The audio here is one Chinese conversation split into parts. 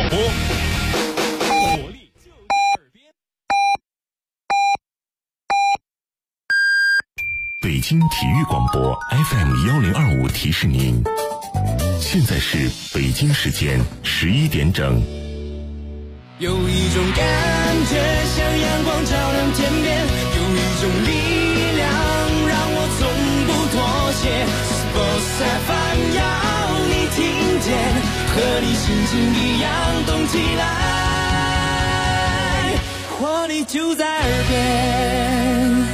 广播，活力就在耳边。 北京体育广播 FM1025提示您，现在是北京时间11点整。 有一种感觉像阳光照亮天边，有一种力量让我从不妥协。Sports FM 要你听见，和你心情一样动起来，活力就在耳边。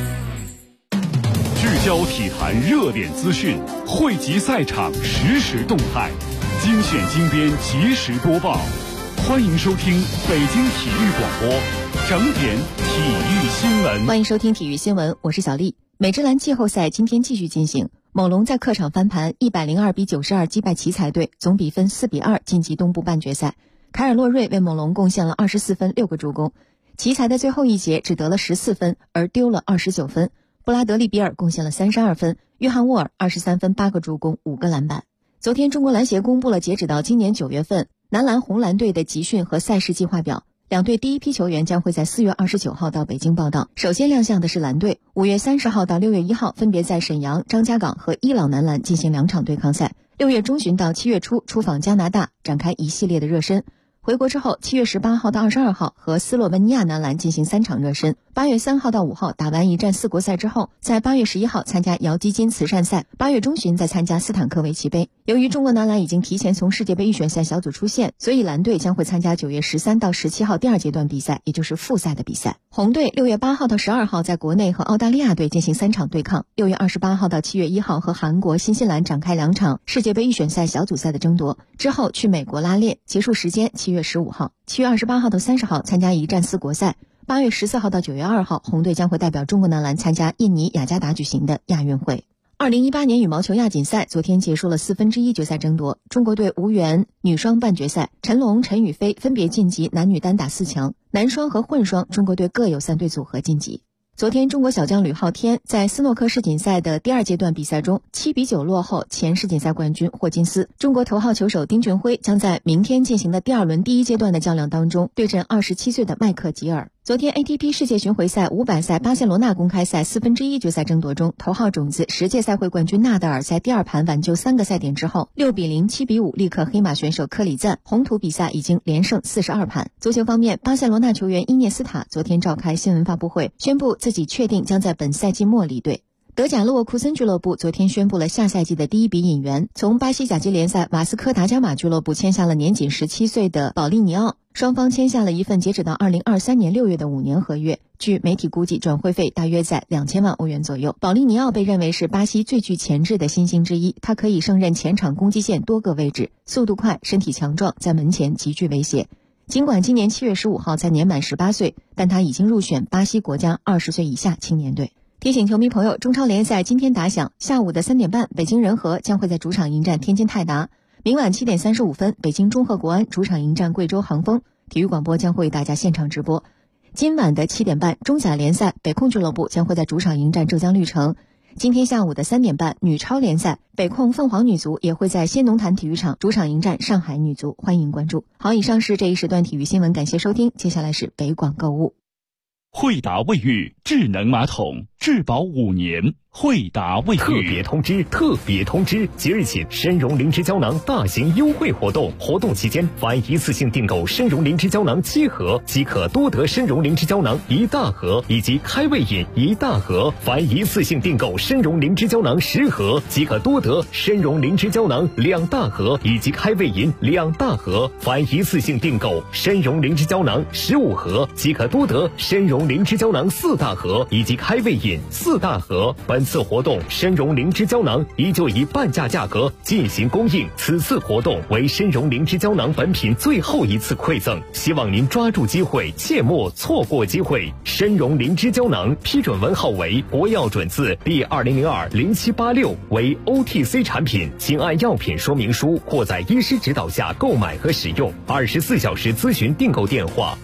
聚焦体坛热点资讯，汇集赛场实时动态，精选精编及时播报。欢迎收听北京体育广播整点体育新闻。 欢迎收听体育新闻，我是小丽。美职篮季后赛今天继续进行，猛龙在客场翻盘102比92击败奇才队，总比分4比2晋级东部半决赛。凯尔洛瑞为猛龙贡献了24分6个助攻，奇才的最后一节只得了14分，而丢了29分。布拉德利比尔贡献了32分，约翰沃尔23分8个助攻5个篮板。昨天中国篮协公布了截止到今年9月份男篮红蓝队的集训和赛事计划表，两队第一批球员将会在4月29号到北京报到。首先亮相的是蓝队，5月30号到6月1号分别在沈阳、张家港和伊朗男篮进行2场对抗赛，6月中旬到7月初出访加拿大，展开一系列的热身。回国之后，7月18号到22号和斯洛文尼亚男篮进行3场热身，8月3号到5号打完一战4国赛之后，在8月11号参加姚基金慈善赛，8月中旬再参加斯坦克维奇杯。由于中国男篮已经提前从世界杯预选赛小组出线，所以蓝队将会参加9月13到17号第二阶段比赛，也就是复赛的比赛。红队6月8号到12号在国内和澳大利亚队进行3场对抗，6月28号到7月1号和韩国、新西兰展开2场世界杯预选赛小组赛的争夺，之后去美国拉练，结束时间7月15号。7月28号到30号参加一战4国赛，8月14号到9月2号，红队将会代表中国男篮参加印尼雅加达举行的亚运会。2018年羽毛球亚锦赛昨天结束了1/4决赛争夺，中国队无缘女双半决赛，陈龙、陈雨菲分别晋级男女单打4强，男双和混双中国队各有3对组合晋级。昨天中国小将吕昊天在斯诺克世锦赛的第二阶段比赛中7比9落后前世锦赛冠军霍金斯。中国头号球手丁俊晖将在明天进行的第2轮第一阶段的较量当中对阵27岁的迈克吉尔。昨天 ATP 世界巡回赛500赛巴塞罗那公开赛1/4决赛争夺中，头号种子10届赛会冠军纳达尔在第2盘挽救3个赛点之后6比0、7比5力克黑马选手科里赞，红土比赛已经连胜42盘。足球方面，巴塞罗那球员伊涅斯塔昨天召开新闻发布会，宣布自己确定将在本赛季末离队。德甲勒沃库森俱乐部昨天宣布了下赛季的第一笔引援，从巴西甲级联赛瓦斯科达伽马俱乐部签下了年仅17岁的保利尼奥，双方签下了一份截止到2023年6月的5年合约，据媒体估计转会费大约在2000万欧元左右。保利尼奥被认为是巴西最具潜质的新星之一，他可以胜任前场攻击线多个位置，速度快，身体强壮，在门前极具威胁。尽管今年7月15号才年满18岁，但他已经入选巴西国家20岁以下青年队。提醒球迷朋友，中超联赛今天打响，下午的3点半，北京人和将会在主场迎战天津泰达；明晚7点35分，北京中赫国安主场迎战贵州杭丰。体育广播将会为大家现场直播。今晚的7点半，中甲联赛北控俱乐部将会在主场迎战浙江绿城。今天下午的3点半，女超联赛北控凤凰女足也会在仙农坛体育场主场迎战上海女足，欢迎关注。好，以上是这一时段体育新闻，感谢收听，接下来是北广购物。 惠达卫浴智能马桶，质保5年。惠达卫浴特别通知！即日起，参茸灵芝胶囊大型优惠活动，活动期间凡一次性订购参茸灵芝胶囊7盒，即可多得参茸灵芝胶囊1大盒以及开胃饮1大盒；凡一次性订购参茸灵芝胶囊10盒，即可多得参茸灵芝胶囊2大盒以及开胃饮2大盒；凡一次性订购参茸灵芝胶囊15盒，即可多得参茸灵芝胶囊4大盒以及开胃饮4大盒。本次活动参茸灵芝胶囊依旧以半价价格进行供应，此次活动为参茸灵芝胶囊本品最后一次馈赠，希望您抓住机会，切莫错过机会。参茸灵芝胶囊批准文号为国药准字第20020786，为 OTC 产品，请按药品说明书或在医师指导下购买和使用。24小时咨询订购电话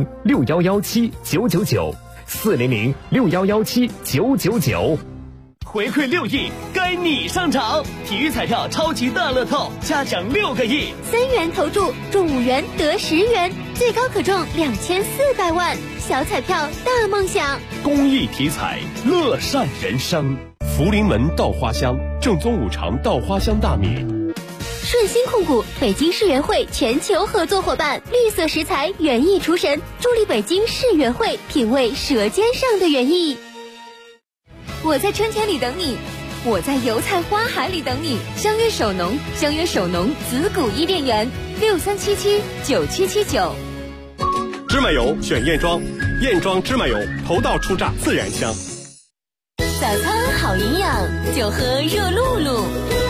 ：4006117999400611799。 回馈6亿，该你上场！体育彩票超级大乐透，加奖6个亿 ，3元投注中5元得10元，最高可中2400万，小彩票大梦想。 公益体彩，乐善人生。福临门稻花香，正宗5常稻花香大米。 顺鑫控股北京世园会全球合作伙伴，绿色食材园艺厨神，助力北京世园会品味舌尖上的园艺。我在春天里等你，我在油菜花海里等你。相约首农，相约首农紫谷伊甸园，63779779。 芝麻油选燕庄，燕庄芝麻油头道出榨自然香。 早餐好营养，就喝热露露。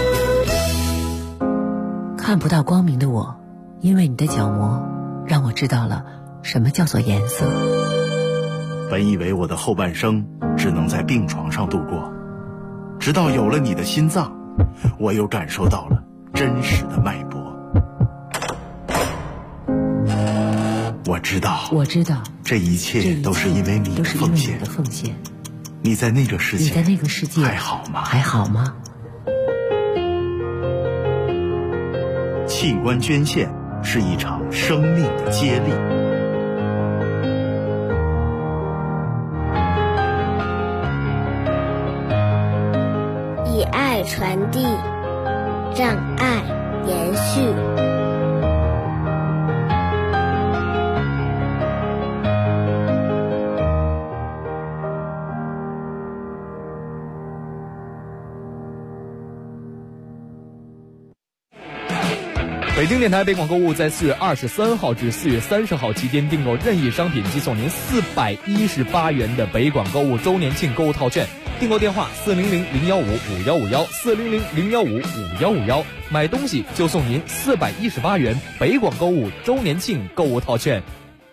看不到光明的我，因为你的角膜让我知道了什么叫做颜色。 本以为我的后半生只能在病床上度过，直到有了你的心脏，我又感受到了真实的脉搏。我知道，这一切都是因为你的奉献。你在那个世界还好吗？器官捐献是一场生命的接力。 以爱传递，让爱延续。 北京电台北广购物在4月23号至4月30号期间订购任意商品即送您418元的北广购物周年庆购物套券。订购电话400-015-5151，400-015-5151，买东西就送您418元北广购物周年庆购物套券。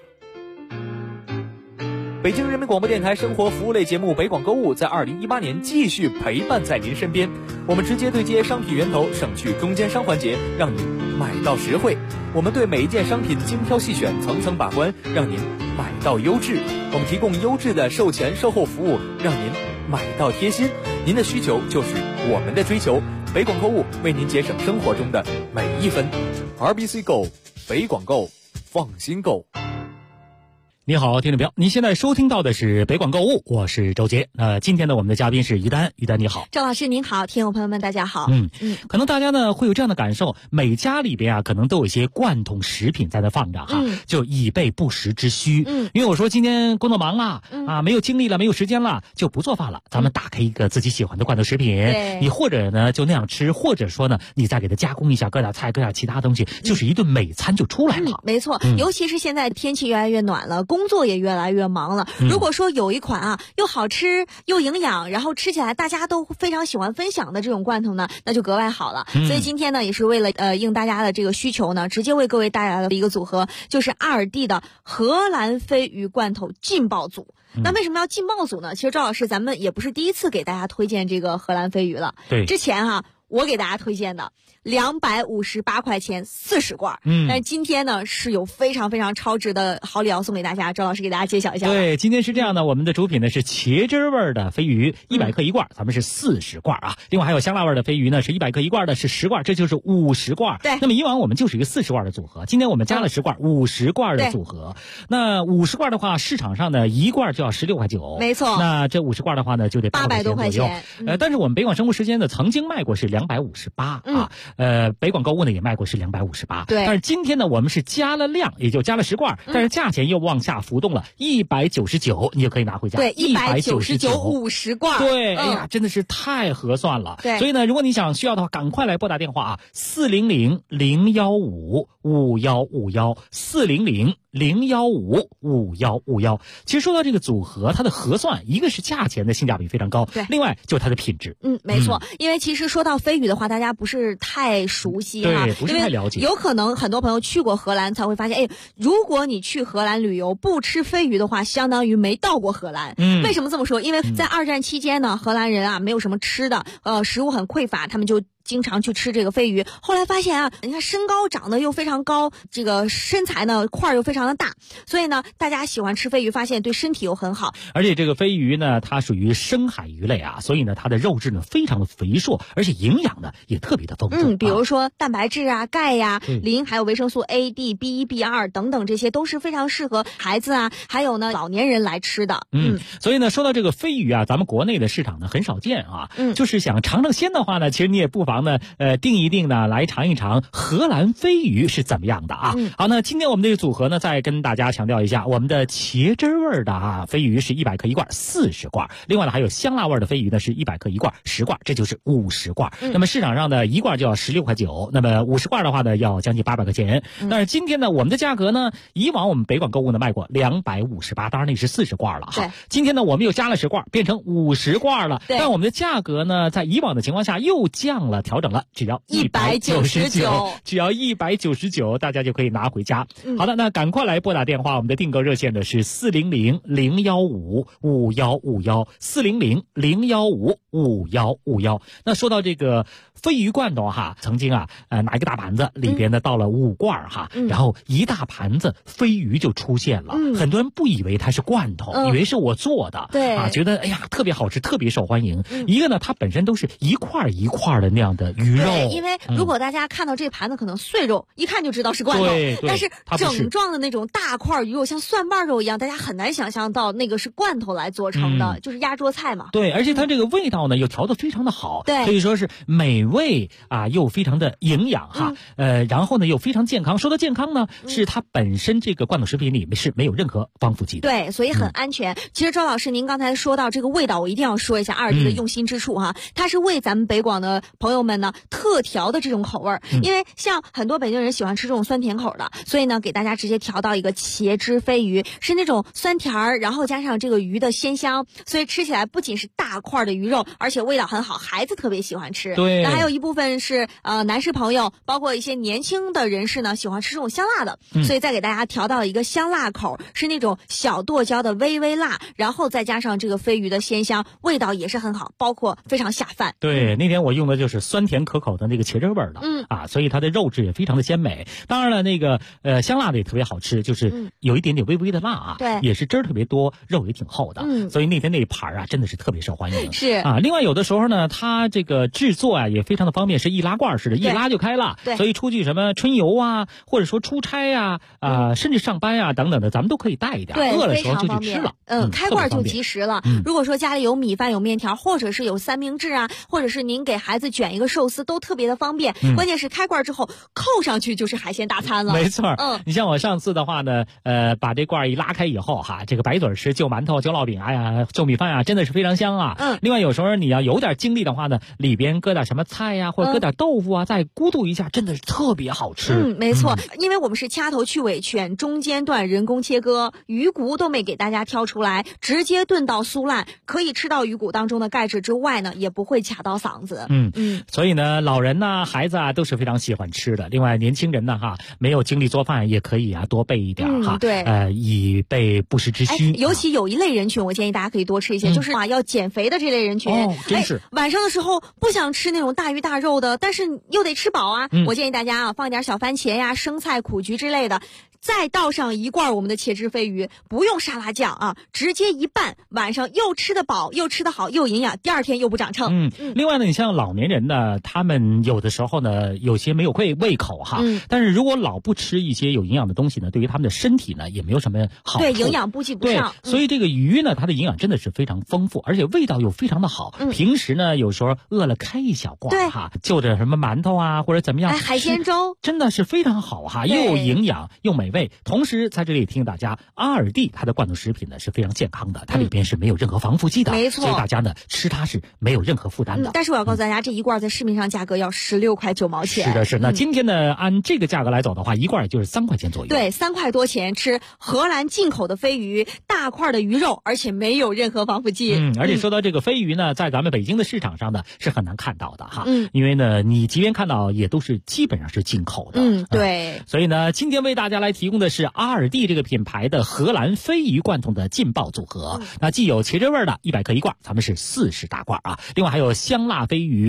北京人民广播电台生活服务类节目北广购物在2018年继续陪伴在您身边，我们直接对接商品源头，省去中间商环节，让您买到实惠。我们对每一件商品精挑细选，层层把关，让您买到优质。我们提供优质的售前售后服务，让您买到贴心。您的需求就是我们的追求，北广购物为您节省生活中的每一分。RBC Go， 北广购，放心购。 你好，听众朋友，您现在收听到的是北广购物，我是周杰。今天呢，我们的嘉宾是于丹，于丹你好。 赵老师您好，听友朋友们大家好。 可能大家呢会有这样的感受，每家里边啊可能都有一些罐头食品在那放着哈，就以备不时之需。因为我说今天工作忙了没有精力了，没有时间了，就不做饭了，咱们打开一个自己喜欢的罐头食品，你或者呢就那样吃，或者说呢你再给它加工一下，搁点菜，搁点其他东西，就是一顿美餐就出来了。 没错，尤其是现在天气越来越暖了，工作也越来越忙了。如果说有一款又好吃又营养，然后吃起来大家都非常喜欢分享的这种罐头呢，那就格外好了。所以今天呢，也是为了应大家的这个需求呢，直接为各位带来了一个组合，就是阿尔蒂的荷兰飞鱼罐头劲爆组。那为什么要劲爆组呢？其实赵老师咱们也不是第一次给大家推荐这个荷兰飞鱼了。对，之前我给大家推荐的258块钱40罐，但是今天呢是有非常非常超值的好礼要送给大家，赵老师给大家揭晓一下。 对，今天是这样的，我们的主品呢是茄汁味的飞鱼，100克一罐，咱们是40罐啊。另外还有香辣味的飞鱼呢，是100克一罐的，是10罐，这就是50罐。对，那么以往我们就是一个40罐的组合，今天我们加了10罐，50罐的组合。那50罐的话，市场上呢一罐就要16块9，没错。那这50罐的话呢，就得800多块钱。但是我们北广生活时间呢，曾经卖过是258啊。北广购物呢也卖过是258，对。但是今天呢，我们是加了量，也就加了10罐，但是价钱又往下浮动了，199，你就可以拿回家。对，199 50罐。对， 哎呀，真的是太合算了。对，所以呢，如果你需要的话，赶快来拨打电话400-015-5151，400-015-5151。其实说到这个组合，它的核算，一个是价钱的性价比非常高，对，另外就是它的品质。 没错，因为其实说到飞鱼的话，大家不是太熟悉对，不是太了解。 有可能很多朋友去过荷兰才会发现，如果你去荷兰旅游不吃飞鱼的话，相当于没到过荷兰。为什么这么说？因为在2战期间呢，荷兰人没有什么吃的，食物很匮乏，他们就经常去吃这个飞鱼，后来发现啊，你看身高长得又非常高，这个身材呢块又非常的大，所以呢大家喜欢吃飞鱼，发现对身体又很好。 而且这个飞鱼呢，它属于深海鱼类啊，所以呢它的肉质呢非常的肥硕，而且营养呢也特别的丰富。 比如说蛋白质啊、钙呀、磷，还有维生素 A、D、B1、B2等等，这些都是非常适合孩子啊，还有呢老年人来吃的。 所以呢说到这个飞鱼啊，咱们国内的市场呢很少见啊。就是想尝尝鲜的话呢，其实你也不妨呢定一定呢来尝一尝荷兰飞鱼是怎么样的啊。好，那今天我们这个组合呢再跟大家强调一下，我们的茄汁味的飞鱼是100克一罐40罐，另外呢还有香辣味的飞鱼呢是100克一罐10罐，这就是50罐。那么市场上的一罐就要16块9，那么50罐的话呢要将近800块钱。但是今天呢我们的价格呢，以往我们北广购物呢卖过258，当然那是40罐了哈。今天呢我们又加了10罐，变成50罐了。但我们的价格呢在以往的情况下又降了，调整了，只要199，只要199，大家就可以拿回家。好的，那赶快来拨打电话，我们的订购热线呢是400-015-5151，400-015-5151。那说到这个飞鱼罐头哈，曾经啊拿一个大盘子，里边呢倒了5罐哈，然后一大盘子飞鱼就出现了。很多人不以为它是罐头，以为是我做的，觉得哎呀特别好吃，特别受欢迎。一个呢它本身都是一块一块的那样的鱼肉， 因为如果大家看到这盘子可能碎肉，一看就知道是罐头，但是整状的那种大块鱼肉像蒜瓣肉一样，大家很难想象到那个是罐头来做成的，就是压桌菜嘛。 对，而且它这个味道呢又调得非常的好，可以说是美味啊，又非常的营养哈，然后呢又非常健康。说到健康呢，是它本身这个罐头食品里面是没有任何防腐剂的， 对，所以很安全。其实周老师您刚才说到这个味道，我一定要说一下2D的用心之处哈，它是为咱们北广的朋友们呢特调的这种口味儿，因为像很多北京人喜欢吃这种酸甜口的，所以呢给大家直接调到一个茄汁飞鱼，是那种酸甜儿，然后加上这个鱼的鲜香，所以吃起来不仅是大块的鱼肉，而且味道很好，孩子特别喜欢吃。 对， 那还有一部分是男士朋友，包括一些年轻的人士呢喜欢吃这种香辣的，所以再给大家调到一个香辣口，是那种小剁椒的微微辣，然后再加上这个飞鱼的鲜香，味道也是很好，包括非常下饭。 对，那天我用的就是酸甜可口的那个茄汁味的，所以它的肉质也非常的鲜美。当然了，那个香辣的也特别好吃，就是有一点点微微的辣啊， 对， 也是汁儿特别多，肉也挺厚的，所以那天那一盘啊真的是特别受欢迎。 是啊，另外有的时候呢，它这个制作啊也非常的方便，是易拉罐式的，一拉就开了。 对， 所以出去什么春游啊，或者说出差啊，甚至上班啊等等的，咱们都可以带一点，饿的时候就去吃了。 开罐就及时了。如果说家里有米饭、有面条，或者是有三明治啊，或者是您给孩子卷一个寿司，都特别的方便。关键是开罐之后扣上去就是海鲜大餐了。 没错，你像我上次的话呢，把这罐一拉开以后哈，这个白嘴吃就馒头、就烙饼呀、就米饭啊，真的是非常香啊。另外有时候你要有点精力的话呢，里边搁点什么菜呀，或者搁点豆腐啊，再咕嘟一下，真的是特别好吃。 没错，因为我们是掐头去尾，选中间段人工切割，鱼骨都没给大家挑出来，直接炖到酥烂，可以吃到鱼骨当中的钙质之外呢，也不会卡到嗓子。 所以呢，老人呐、孩子啊都是非常喜欢吃的。另外年轻人呢哈，没有精力做饭也可以啊多备一点哈， 对， 以备不时之需。 尤其有一类人群，我建议大家可以多吃一些，就是要减肥的这类人群。 真是晚上的时候不想吃那种大鱼大肉的，但是又得吃饱啊。我建议大家啊，放点小番茄呀、生菜、苦菊之类的，再倒上一罐我们的茄汁飞鱼，不用沙拉酱啊，直接一拌，晚上又吃得饱，又吃得好，又营养，第二天又不长秤。 另外呢，你像老年人呢，他们有的时候呢，有些没有胃口哈，但是如果老不吃一些有营养的东西呢，对于他们的身体呢，也没有什么好处。 对，营养补给不上。 所以这个鱼呢，它的营养真的是非常丰富，而且味道又非常的好。平时呢，有时候饿了开一小罐哈，就着什么馒头啊，或者怎么样， 海鲜粥真的是非常好哈，又有营养又美味。同时在这里提醒大家，2D它的罐头食品呢是非常健康的，它里边是没有任何防腐剂的， 没错， 所以大家呢吃它是没有任何负担的。 但是我要告诉大家，这一罐在市面上价格要16块9毛钱。 是的，是。那今天呢，按这个价格来走的话，一罐也就是3块钱左右。 对，3块多钱吃荷兰进口的飞鱼，大块的鱼肉，而且没有任何防腐剂。 而且说到这个飞鱼呢，在咱们北京的市场上呢是很难看到的哈。因为呢，你即便看到，也都是基本上是进口的。 对。 所以呢，今天为大家来提供的是2D这个品牌的荷兰飞鱼罐头的劲爆组合。那既有茄汁味的100克一罐，咱们是40大罐啊。另外还有香辣飞鱼100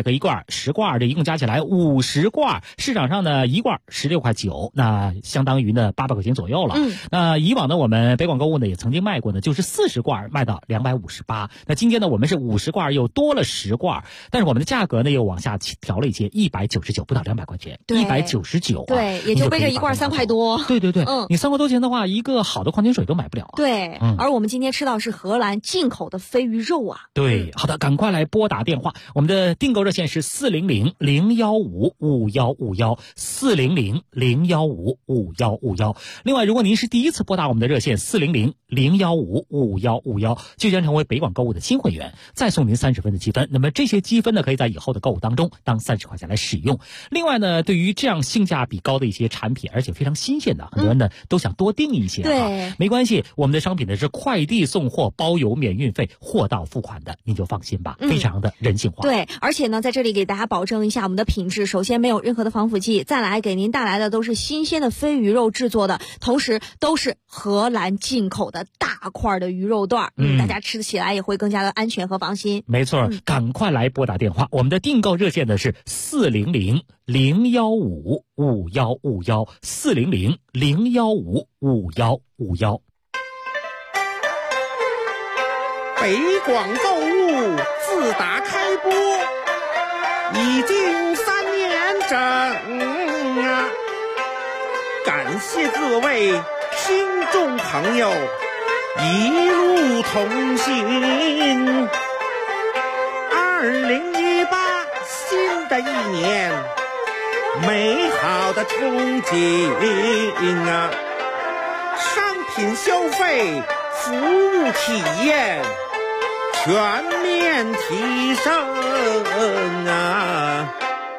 100克一罐，10罐，这一共加起来50罐，市场上呢一罐16.9块，那相当于呢800块钱左右了。那以往呢我们北广购物呢也曾经卖过呢，就是40罐卖到258，那今天呢我们是50罐又多了10罐，但是我们的价格呢又往下调了一些，199，不到200块钱，199， 对，也就背着一罐3块多。 对，你3块多钱的话，一个好的矿泉水都买不了啊。 对，而我们今天吃到是荷兰进口的飞鱼肉啊。 对，好的，赶快来拨打电话，我们的订购热线是400-015-5151，400-015-5151。另外，如果您是第一次拨打我们的热线400-015-5151，就将成为北广购物的新会员，再送您30分的积分。那么这些积分呢，可以在以后的购物当中当30块钱来使用。另外呢，对于这样性价比高的一些产品，而且非常新鲜的，很多人呢都想多订一些。 对， 没关系，我们的商品呢是快递送货，包邮免运费，货到付款的，您就放心吧，非常的人性化。 对，而且呢，在这里给大家保证一下我们的品质，首先没有任何的防腐剂，再来给您带来的都是新鲜的飞鱼肉制作的，同时都是荷兰进口的大块的鱼肉段，大家吃起来也会更加的安全和放心。 没错，赶快来拨打电话，我们的订购热线呢是400-015-5151，400-015-5151。 北广购物自打开播已经3年整啊，感谢各位听众朋友一路同行。2018新的一年，美好的憧憬啊，商品消费，服务体验全面提升啊！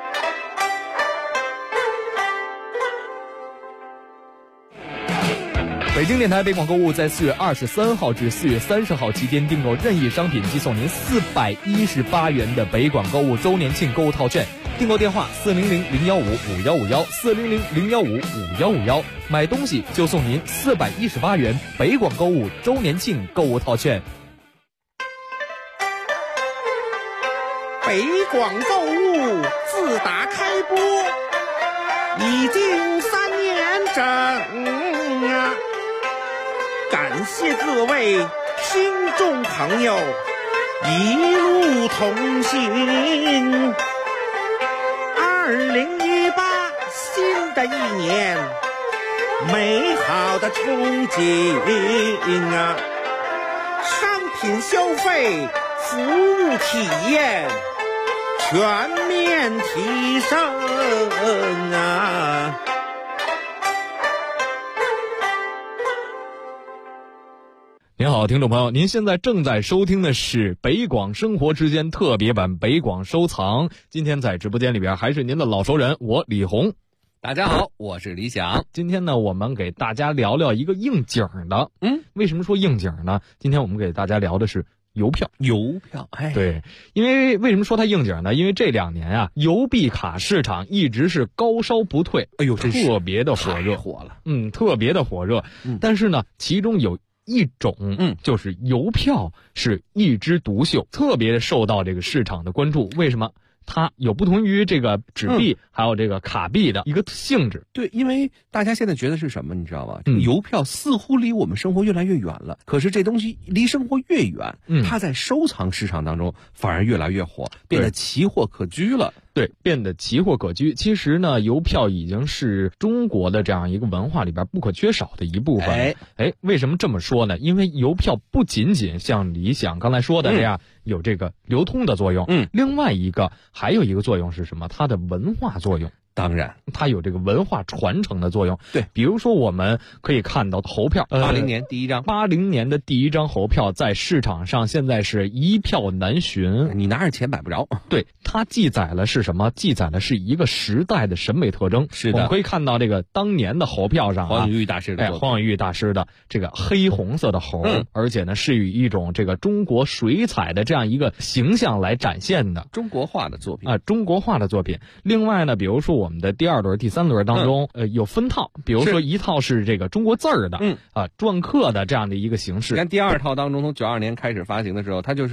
北京电台北广购物在4月23号至4月30号期间订购任意商品即送您418元的北广购物周年庆购物套券。订购电话400-015-5151，400-015-5151，买东西就送您418元北广购物周年庆购物套券。 北广购物自打开播已经3年整啊，感谢各位听众朋友一路同行。2018新的一年，美好的憧憬啊，商品消费，服务体验全面提升啊！ 您好，听众朋友，您现在正在收听的是北广生活之间特别版北广收藏。今天在直播间里边还是您的老熟人，我李红。 大家好，我是李想。 今天呢，我们给大家聊聊一个应景的。为什么说应景呢？今天我们给大家聊的是邮票。对，因为为什么说它应景呢？因为这2年啊，邮币卡市场一直是高烧不退，特别的火热，特别的火热。但是呢，其中有一种，就是邮票是一枝独秀，特别受到这个市场的关注。为什么？它有不同于这个纸币还有这个卡币的一个性质。 对，因为大家现在觉得是什么你知道吗？这个邮票似乎离我们生活越来越远了，可是这东西离生活越远，它在收藏市场当中反而越来越火，变得奇货可居了。 对，变得奇货可居。其实呢，邮票已经是中国的这样一个文化里边不可缺少的一部分。为什么这么说呢？因为邮票不仅仅像李想刚才说的这样有这个流通的作用，另外一个还有一个作用是什么？它的文化作用。 当然， 它有这个文化传承的作用。 对， 比如说我们可以看到猴票 ，80年第一张 ，80年的第一张猴票在市场上现在是一票难寻， 你拿着钱买不着。 对，它记载了是什么？记载的是一个时代的审美特征。 是的， 我们可以看到这个当年的猴票上黄永玉大师的黄永玉大师的这个黑红色的猴，而且呢是以一种这个中国水彩的这样一个形象来展现的中国画的作品中国画的作品。另外呢，比如说我们的第2轮、第3轮当中，有分套，比如说一套是这个中国字儿的，篆刻的这样的一个形式。 你看第2套当中，从92年开始发行的时候，它就是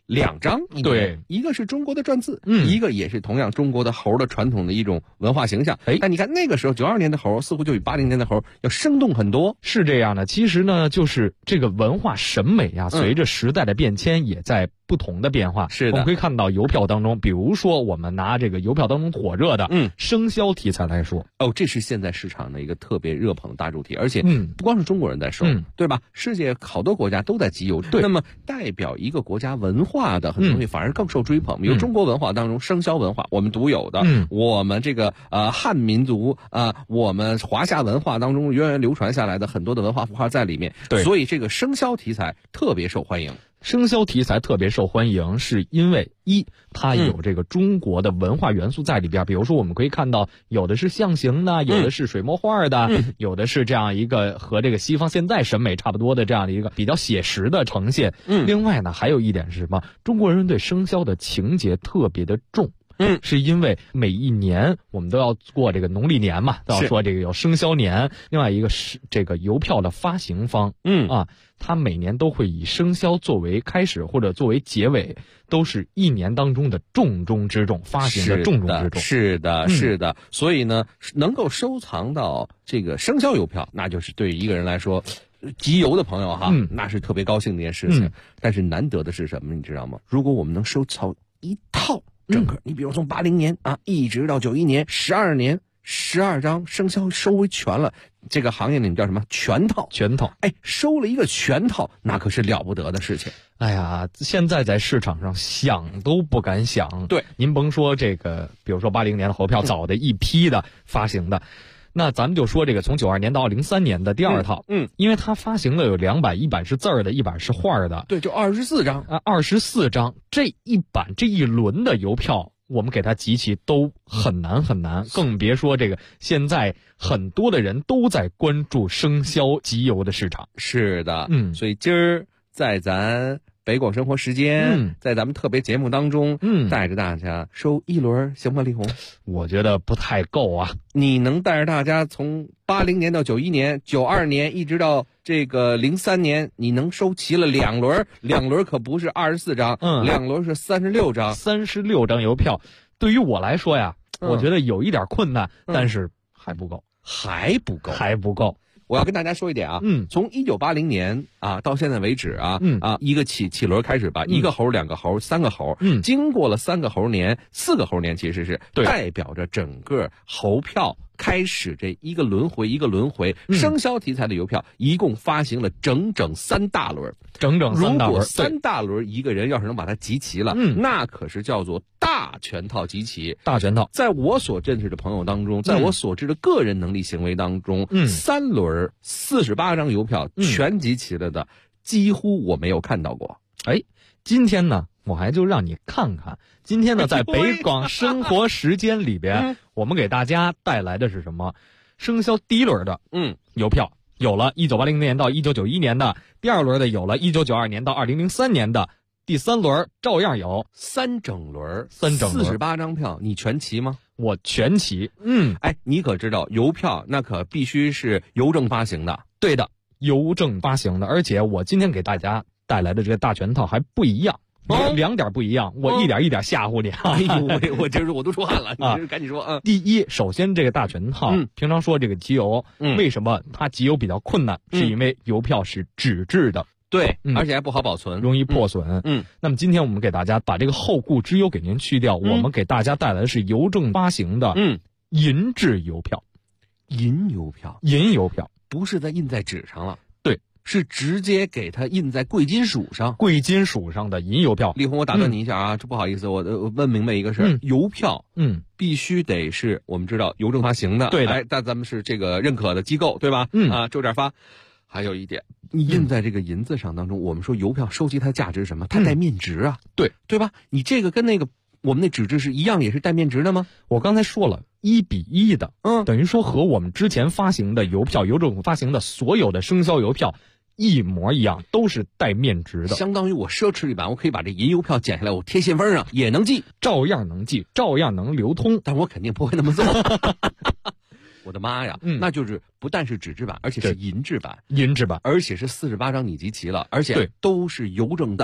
2张， 对， 一个是中国的篆字，一个也是同样中国的猴的传统的一种文化形象。但你看那个时候92年的猴似乎就比80年的猴要生动很多。 是这样的，其实呢，就是这个文化审美啊，随着时代的变迁也在不同的变化。 是的， 我们可以看到邮票当中，比如说我们拿这个邮票当中火热的生肖题材来说， 这是现在市场的一个特别热捧的大主题，而且不光是中国人在收，对吧？世界好多国家都在集邮。对，那么代表一个国家文化的很多东西反而更受追捧。比如中国文化当中生肖文化，我们独有的，我们这个汉民族我们华夏文化当中源远流传下来的很多的文化符号在里面。 对， 所以这个生肖题材特别受欢迎。 生肖题材特别受欢迎，是因为它有这个中国的文化元素在里边。比如说，我们可以看到有的是象形的，有的是水墨画的，有的是这样一个和这个西方现代审美差不多的这样的一个比较写实的呈现。另外呢，还有一点是什么？中国人对生肖的情节特别的重。是因为每一年我们都要过这个农历年嘛，都要说这个有生肖年。另外一个是这个邮票的发行方，它每年都会以生肖作为开始或者作为结尾，都是一年当中的重中之重，发行的重中之重。 是的，是的。所以呢，能够收藏到这个生肖邮票，那就是对于一个人来说，集邮的朋友哈，那是特别高兴的一件事情。但是难得的是什么，你知道吗？如果我们能收藏一套整个，你比如从80年一直到91年，12年，12张生肖收为全了，这个行业里面叫什么？全套。收了一个全套，那可是了不得的事情。 哎呀，现在在市场上想都不敢想。 对， 您甭说这个，比如说80年的猴票，早的一批的发行的。那咱们就说这个从92年到03年的第2套，因为它发行的有2版，一版是字儿的，一版是画的。 对，就24张 24张，这一版这一轮的邮票，我们给它集齐都很难很难，更别说这个现在很多的人都在关注生肖集邮的市场。 是的，所以今儿在咱北广生活时间，在咱们特别节目当中，带着大家收一轮行吗？李红， 我觉得不太够啊。 你能带着大家从80年到91年、92年一直到这个03年，你能收齐了2轮，2轮可不是24张，2轮是36张 ，36张邮票。对于我来说呀，我觉得有一点困难，但是还不够。我要跟大家说一点啊，从1980年到现在为止一个起轮开始吧，一个猴、2个猴、3个猴，经过了3个猴年、4个猴年，其实是代表着整个猴票开始这一个轮回，生肖题材的邮票一共发行了整整3大轮，如果3大轮一个人要是能把它集齐了，那可是叫做大全套集齐。在我所认识的朋友当中，在我所知的个人能力行为当中，3轮48张邮票全集齐了的，几乎我没有看到过。今天呢，我还就让你看看。今天呢，在北广生活时间里边，我们给大家带来的是什么？生肖第一轮的邮票有了1980年到1991年的，第2轮的有了1992年到2003年的，第3轮照样有 3整轮48张票，你全齐吗？ 我全齐。 你可知道邮票那可必须是邮政发行的。 对的，邮政发行的。而且我今天给大家带来的这个大全套还不一样。2点不一样，我一点一点吓唬你。 我今儿我都出汗了，你赶紧说。 第一，首先这个大全套，平常说这个集邮，为什么它集邮比较困难？是因为邮票是纸质的， 对，而且还不好保存， 容易破损。那么今天我们给大家把这个后顾之忧给您去掉，我们给大家带来的是邮政发行的银质邮票。 银邮票不是印在纸上了。是直接给它印在贵金属上的银邮票。 李红，我打断你一下啊，这不好意思，我问明白一个事儿，邮票必须得是我们知道邮政发行的， 对的， 但咱们是这个认可的机构，对吧？就这样发。还有一点，你印在这个银子上当中，我们说邮票收集它的价值是什么？它带面值啊，对吧？你这个跟那个我们那纸质是一样，也是带面值的吗？ 我刚才说了，1比1的，等于说和我们之前发行的邮票，邮政发行的所有的生肖邮票一模一样，都是带面值的。 相当于我奢侈一版，我可以把这银邮票剪下来，我贴信封上也能寄， 照样能寄，照样能流通， 但我肯定不会那么做。我的妈呀，那就是不但是纸质版，而且是银质版， 而且是48张你集齐了，而且都是邮政的。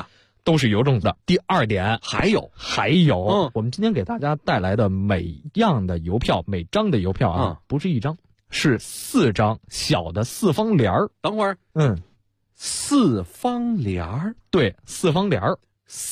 都是邮政的。第二点， 还有， 我们今天给大家带来的每样的邮票，每张的邮票啊，不是一张，是4张小的4方联儿。 等会儿，4方联儿， 对，4方联儿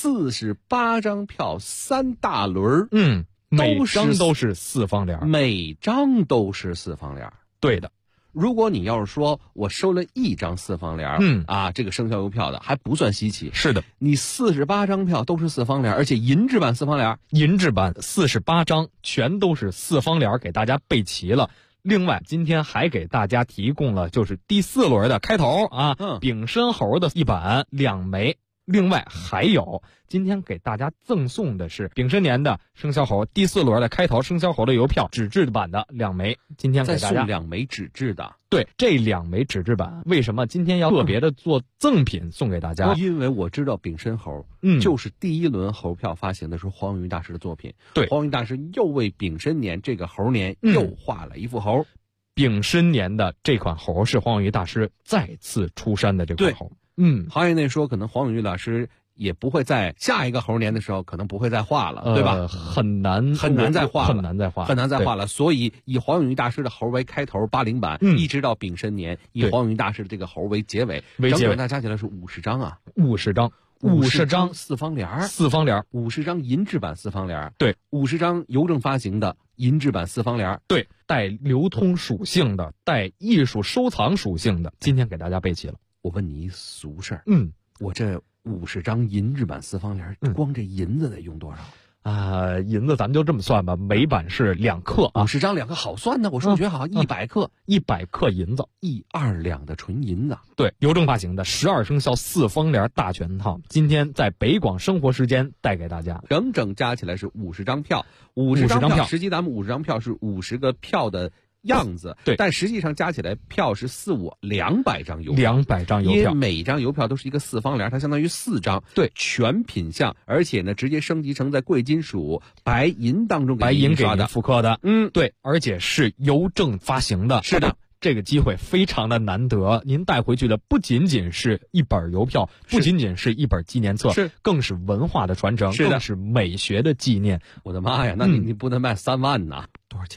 ，48张票，3大轮， 每张都是4方联儿， 每张都是4方联儿， 对的。 如果你要是说我收了1张4方联儿，这个生肖邮票的还不算稀奇。 是的， 你48张票都是4方联儿，而且银质版4方联儿， 银质版48张全都是4方联儿，给大家备齐了。另外，今天还给大家提供了就是第4轮的开头啊，丙申猴的1版2枚。另外还有，今天给大家赠送的是丙申年的生肖猴第4轮的开头生肖猴的邮票纸质版的2枚。今天给大家再送2枚纸质的。 对，这2枚纸质版为什么今天要特别的做赠品送给大家？ 因为我知道丙申猴，就是第1轮猴票发行的是黄永玉大师的作品。 对， 黄永玉大师又为丙申年这个猴年又画了一副猴。 丙申年的这款猴是黄永玉大师再次出山的这款猴。 行业内说，可能黄永玉老师也不会在下一个猴年的时候，可能不会再画了，对吧？ 很难再画了。 所以以黄永玉大师的猴为开头80版，一直到丙申年，以黄永玉大师的这个猴为结尾，整整加起来是50张啊 ，50张 4方联儿，50张银质版4方联儿， 对 ，50张邮政发行的银质版4方联儿， 对，带流通属性的，带艺术收藏属性的，今天给大家备齐了。 我问你一俗事儿，我这50张银质版4方联，光这银子得用多少？ 银子咱们就这么算吧，每版是2克啊 ，50张2克好算呢，我数学好，100克 ，100克银子 ，1-2两的纯银子。 对，邮政发行的12生肖4方联大全套，今天在北广生活时间带给大家， 整整加起来是50张票，50张票，实际咱们50张票是50个票的样子， 对， 但实际上加起来票是200张邮票 ，200张邮票， 因为每张邮票都是一个4方联，它相当于4张， 对， 全品项，而且呢，直接升级成在贵金属白银当中白银给您复刻的，对，而且是邮政发行的， 是的。 这个机会非常的难得，您带回去的不仅仅是一本邮票，不仅仅是一本纪念册，更是文化的传承，更是美学的纪念。 我的妈呀，那你不能卖3万呐？多少钱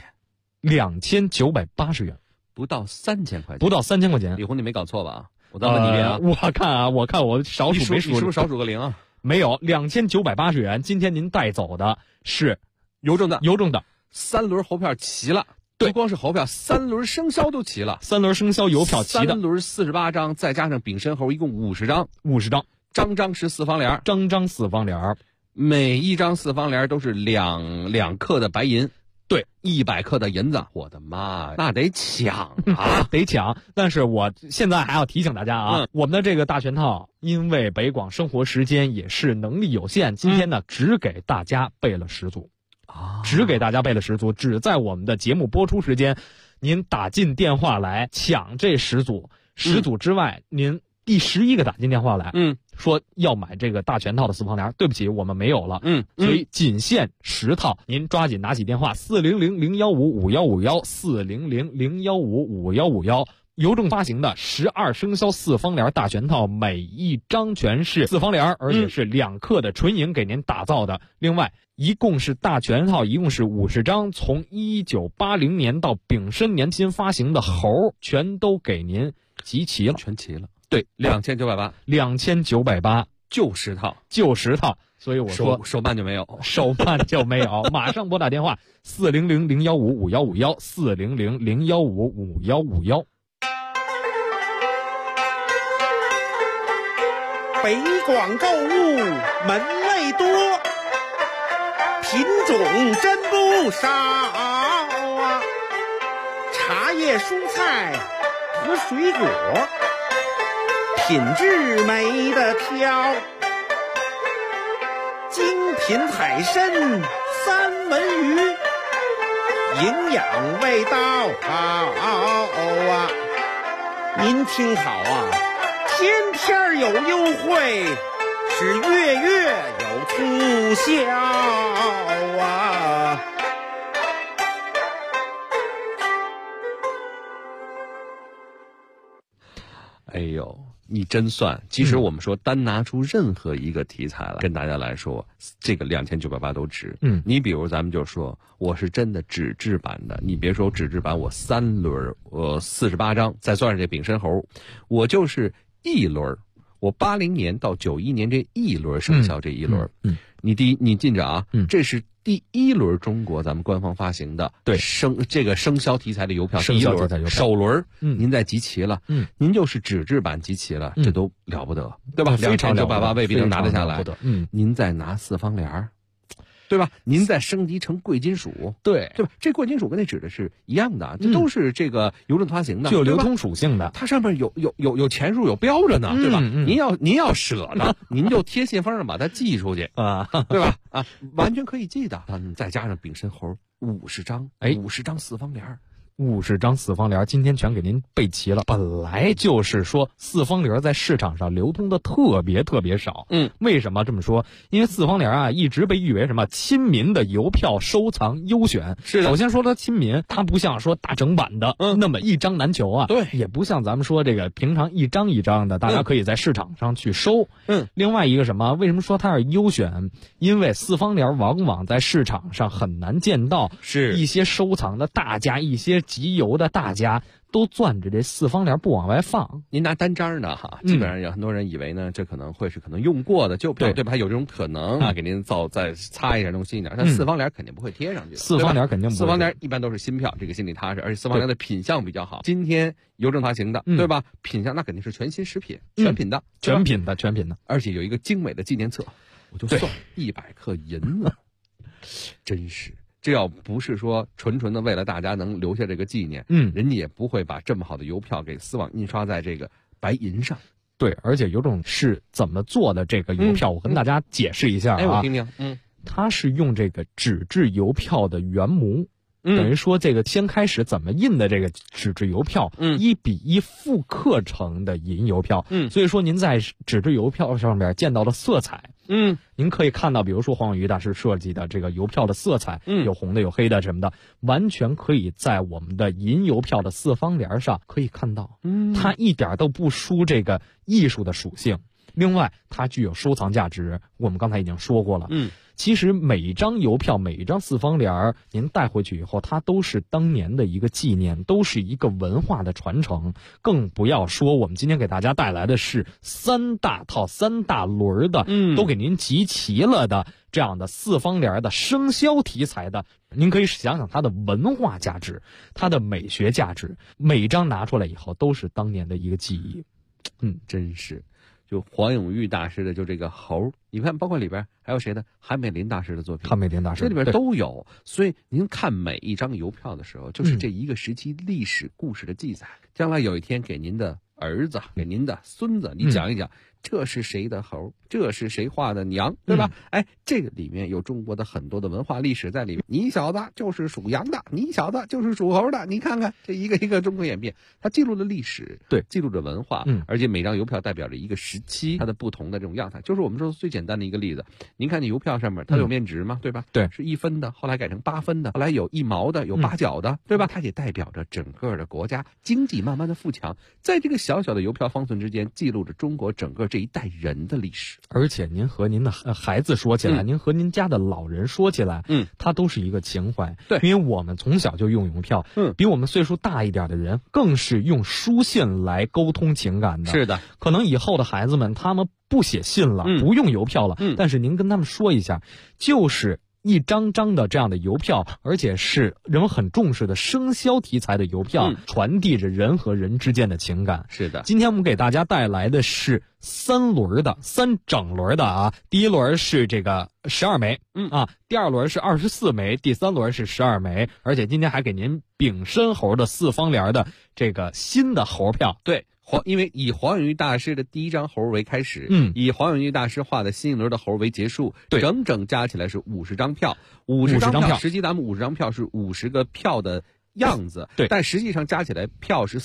？2980元， 不到3000块钱， 不到3000块钱。 李红，你没搞错吧？我再问你一遍啊！ 我看我少数没数， 你是不是少数个0啊？ 没有，2980元。今天您带走的是邮政的 3 轮猴票齐了。 对， 不光是猴票，3轮生肖都齐了 ，3轮生肖邮票齐的 ，3轮48张，再加上丙申猴，一共50张 ，50张， 张是4方联， 张4方联， 每一张4方联都是2克的白银， 对 ，100克的银子，我的妈，那得抢啊， 得抢！但是我现在还要提醒大家啊，我们的这个大全套，因为北广生活时间也是能力有限，今天呢只给大家备了10组。只给大家备了10组，只在我们的节目播出时间，您打进电话来抢这10组，10组之外，您第11个打进电话来，说要买这个大全套的4方联，对不起，我们没有了，所以仅限10套，您抓紧拿起电话400-015-5151，400-015-5151。邮政发行的12生肖4方联大全套，每一张全是4方联，而且是2克的纯银给您打造的。另外，一共是大全套，一共是50张，从1980年到丙申年间发行的猴，全都给您集齐了， 全齐了。 对 ，2980，就10套， 所以我说手办就没有， 马上拨打电话400-015-5151，400-015-5151。 北广购物门类多，品种真不少啊！茶叶、蔬菜和水果，品质没得挑。精品海参、三文鱼，营养味道好啊！您听好啊！天天有优惠，是月月有促销啊！ 哎呦，你真算！其实我们说单拿出任何一个题材来跟大家来说，这个2980都值。你比如咱们就说我是真的纸质版的，你别说纸质版，我3轮，48张，再算上这丙申猴，我就是1轮。我80年到91年这1轮生肖这1轮，你记着啊，这是第1轮中国咱们官方发行的这个生肖题材的邮票，第1轮首轮，您再集齐了，您就是纸质版集齐了，这都了不得，对吧？2980未必能拿得下来，您再拿4方联，对吧？您再升级成贵金属，对吧？这贵金属跟那纸的是一样的，这都是这个邮政发行的， 具有流通属性的。 它上面有钱数，有标着呢，对吧？您要舍得，您就贴信封上把它寄出去啊，对吧？啊，完全可以寄的。再加上丙申猴50张，50张4方联。 50张4方联，今天全给您备齐了。本来就是说4方联在市场上流通的特别少。为什么这么说？因为4方联啊，一直被誉为什么亲民的邮票收藏优选。是的。首先说它亲民，它不像说大整版的那么一张难求啊。对。也不像咱们说这个平常一张一张的，大家可以在市场上去收。另外一个什么？为什么说它是优选？因为4方联往往在市场上很难见到，是一些收藏的大家，一些集邮的大家都攥着这4方联不往外放。 您拿单张的哈，基本上有很多人以为呢，这可能会是用过的旧票，对吧？有这种可能啊，给您再擦一下弄新一点。但4方联肯定不会贴上去 ，4方联肯定不会。 4方联一般都是新票，这个心里踏实，而且4方联的品相比较好。今天邮政发行的，对吧？品相那肯定是全新食品，全品的， 全品的， 而且有一个精美的纪念册，我就算100克银了，真是。这要不是说纯的为了大家能留下这个纪念，人家也不会把这么好的邮票给丝网印刷在这个白银上。 对，而且邮政是怎么做的这个邮票，我跟大家解释一下啊。 我听听。 它是用这个纸质邮票的原模。等于说这个先开始怎么印的这个纸质邮票，1比1复刻成的银邮票，所以说您在纸质邮票上面见到的色彩，您可以看到，比如说黄永玉大师设计的这个邮票的色彩，有红的有黑的什么的，完全可以在我们的银邮票的4方联上可以看到，它一点都不输这个艺术的属性。另外，它具有收藏价值，我们刚才已经说过了。其实每一张邮票，每一张4方联，您带回去以后，它都是当年的一个纪念，都是一个文化的传承。更不要说我们今天给大家带来的是3大套、3大轮的，都给您集齐了的这样的4方联的生肖题材的。您可以想想它的文化价值，它的美学价值，每一张拿出来以后都是当年的一个记忆。 真是。就黄永玉大师的就这个猴，你看包括里边还有谁的韩美林大师的作品， 韩美林大师这里边都有。所以您看每一张邮票的时候，就是这一个时期历史故事的记载。将来有一天给您的儿子，给您的孙子，你讲一讲，这是谁的猴，这是谁画的娘，对吧？这个里面有中国的很多的文化历史在里面。你小子就是属羊的，你小子就是属猴的，你看看这一个一个中国演变，它记录了历史，对，记录着文化，而且每张邮票代表着一个时期它的不同的这种样态。就是我们说最简单的一个例子，您看这邮票上面它有面值嘛，对吧？对，是1分的，后来改成8分的，后来有1毛的，有8角的，对吧？它也代表着整个的国家经济慢慢的富强，在这个小小的邮票方寸之间，记录着中国整个这一代人的历史。 而且您和您的孩子说起来，您和您家的老人说起来，它都是一个情怀。对，因为我们从小就用邮票，比我们岁数大一点的人更是用书信来沟通情感的。 是的， 可能以后的孩子们他们不写信了，不用邮票了，但是您跟他们说一下，就是一张张的这样的邮票，而且是人们很重视的生肖题材的邮票，传递着人和人之间的情感。 是的， 今天我们给大家带来的是3轮的3整轮的啊，第一轮是这个12枚，第二轮是24枚，第3轮是12枚，而且今天还给您丙申猴的4方联的这个新的猴票。 对。因为以黄永玉大师的第一张猴为开始，以黄永玉大师画的新一轮的猴为结束，整整加起来是50张票，50张票，实际咱们50张票是50个票的样子，对，但实际上加起来票是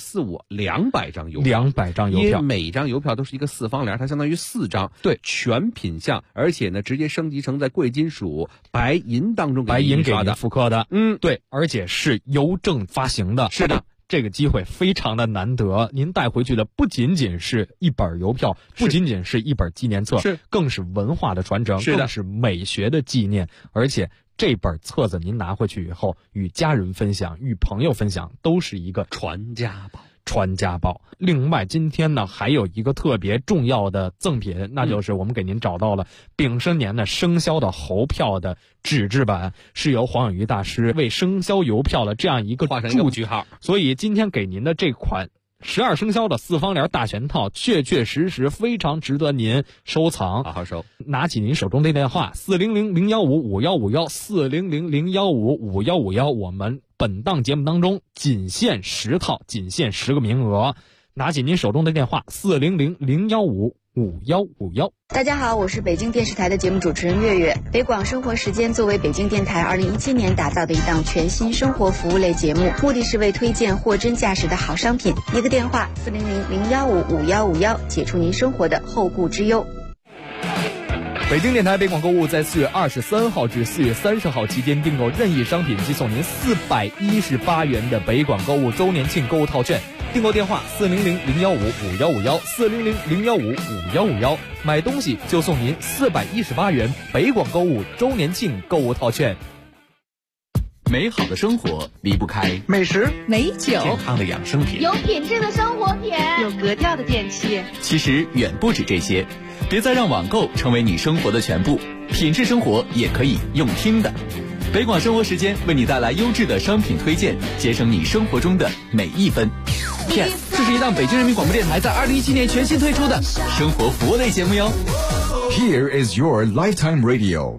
200张邮票 ，200张邮票， 因为每张邮票都是一个4方联，它相当于4张，对，全品相，而且呢直接升级成在贵金属白银当中白银给您复刻的，对，而且是邮政发行的， 是的。 这个机会非常的难得，您带回去的不仅仅是一本邮票，不仅仅是一本纪念册，更是文化的传承，更是美学的纪念。而且这本册子您拿回去以后，与家人分享，与朋友分享，都是一个传家宝。另外今天呢还有一个特别重要的赠品，那就是我们给您找到了丙申年的生肖的猴票的纸质版，是由黄永瑜大师为生肖邮票的这样一个画上一个句号。 所以今天给您的这款12生肖的4方联大全套，确确实实非常值得您收藏， 好好收。 拿起您手中的电话400-015-5151，400-015-5151，我们本档节目当中仅限10套，仅限10个名额。拿起您手中的电话400-015-5151。 大家好，我是北京电视台的节目主持人月月。北广生活时间作为北京电台2017年打造的一档全新生活服务类节目，目的是为推荐货真价实的好商品。一个电话400-015-5151，解除您生活的后顾之忧。 北京电台北广购物在4月23号至4月30号期间订购任意商品即送您418元的北广购物周年庆购物套券。订购电话400-015-5151，400-015-5151，买东西就送您418元北广购物周年庆购物套券。 美好的生活离不开美食、 美酒、 健康的养生品、 有品质的生活品、 有格调的电器。 其实远不止这些，别再让网购成为你生活的全部，品质生活也可以用听的。北广生活时间为你带来优质的商品推荐，节省你生活中的每一分。Yes， 这是一档北京人民广播电台在2017年全新推出的生活服务类节目哟。 Here is your lifetime radio。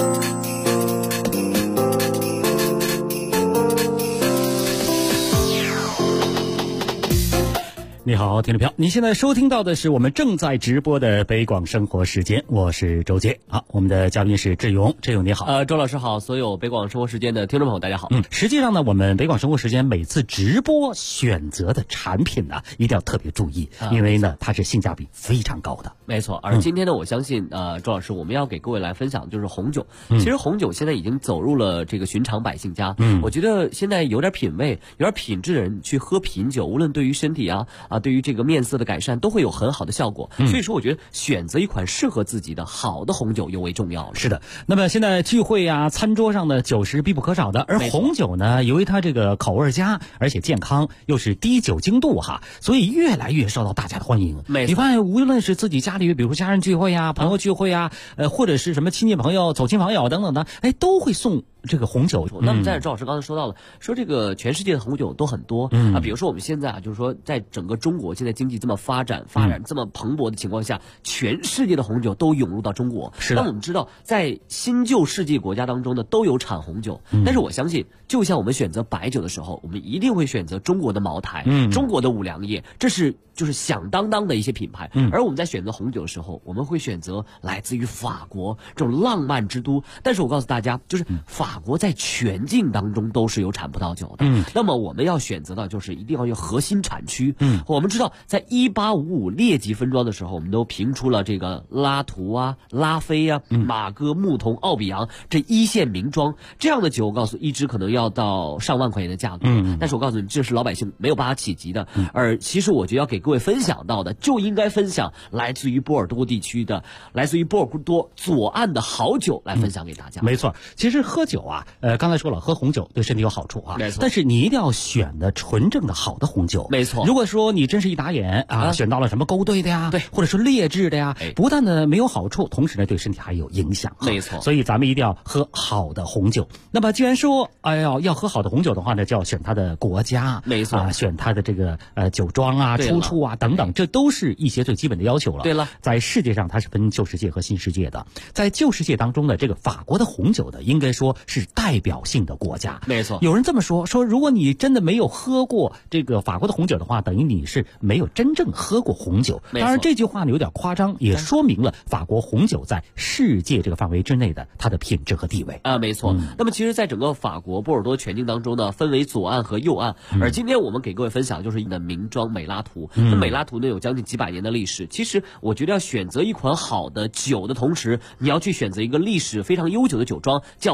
你好，听众朋友，您现在收听到的是我们正在直播的北广生活时间，我是周杰。好，我们的嘉宾是志勇，志勇你好。 周老师好，所有北广生活时间的听众朋友大家好。 实际上呢，我们北广生活时间每次直播选择的产品呢，一定要特别注意，因为呢，它是性价比非常高的。 没错，而今天呢，我相信周老师我们要给各位来分享就是红酒。其实红酒现在已经走入了这个寻常百姓家。我觉得现在有点品味、有点品质的人去喝品酒，无论对于身体对于这个面色的改善都会有很好的效果。所以说我觉得选择一款适合自己的好的红酒尤为重要了。 是的，那么现在聚会餐桌上的酒是必不可少的，而红酒呢，由于它这个口味佳，而且健康，又是低酒精度所以越来越受到大家的欢迎。你发现无论是自己家里比如说家人聚会朋友聚会或者是什么亲戚朋友、走亲访友等等的，都会送这个红酒。 那么在周老师刚才说到了，说这个全世界的红酒都很多比如说我们现在就是说在整个中国现在经济这么发展这么蓬勃的情况下，全世界的红酒都涌入到中国。 是的。 那我们知道在新旧世纪国家当中呢都有产红酒，但是我相信就像我们选择白酒的时候，我们一定会选择中国的茅台、中国的五粮液，这是就是响当当的一些品牌。而我们在选择红酒的时候，我们会选择来自于法国这种浪漫之都。但是我告诉大家，就是法国在全境当中都是有产葡萄酒的。那么我们要选择的就是一定要有核心产区。我们知道在1855列级分庄的时候，我们都评出了这个拉图拉菲马哥、牧童、奥比昂这一线名庄。这样的酒我告诉一支可能要到上万块钱的价格。但是我告诉你，这是老百姓没有办法企及的。而其实我觉得要给各位分享到的，就应该分享来自于波尔多地区的、来自于波尔多左岸的好酒来分享给大家。 没错，其实喝酒刚才说了，喝红酒对身体有好处没错。 但是你一定要选的纯正的好的红酒。 没错。 如果说你真是一打眼选到了什么勾兑的对， 或者说劣质的不但呢没有好处，同时呢对身体还有影响。 没错。 所以咱们一定要喝好的红酒。那么既然说要喝好的红酒的话呢，就要选它的国家。 没错。 选它的这个酒庄出处等等，这都是一些最基本的要求了。 对了， 在世界上它是分旧世界和新世界的。在旧世界当中的这个法国的红酒的，应该说是代表性的国家。 没错。 有人这么说，如果你真的没有喝过这个法国的红酒的话，等于你是没有真正喝过红酒。当然这句话呢有点夸张，也说明了法国红酒在世界这个范围之内的它的品质和地位。 没错。那么其实在整个法国波尔多全境当中呢，分为左岸和右岸。而今天我们给各位分享就是你的名庄美拉图。那美拉图呢有将近几百年的历史。其实我觉得要选择一款好的酒的同时，你要去选择一个历史非常悠久的酒庄，叫做美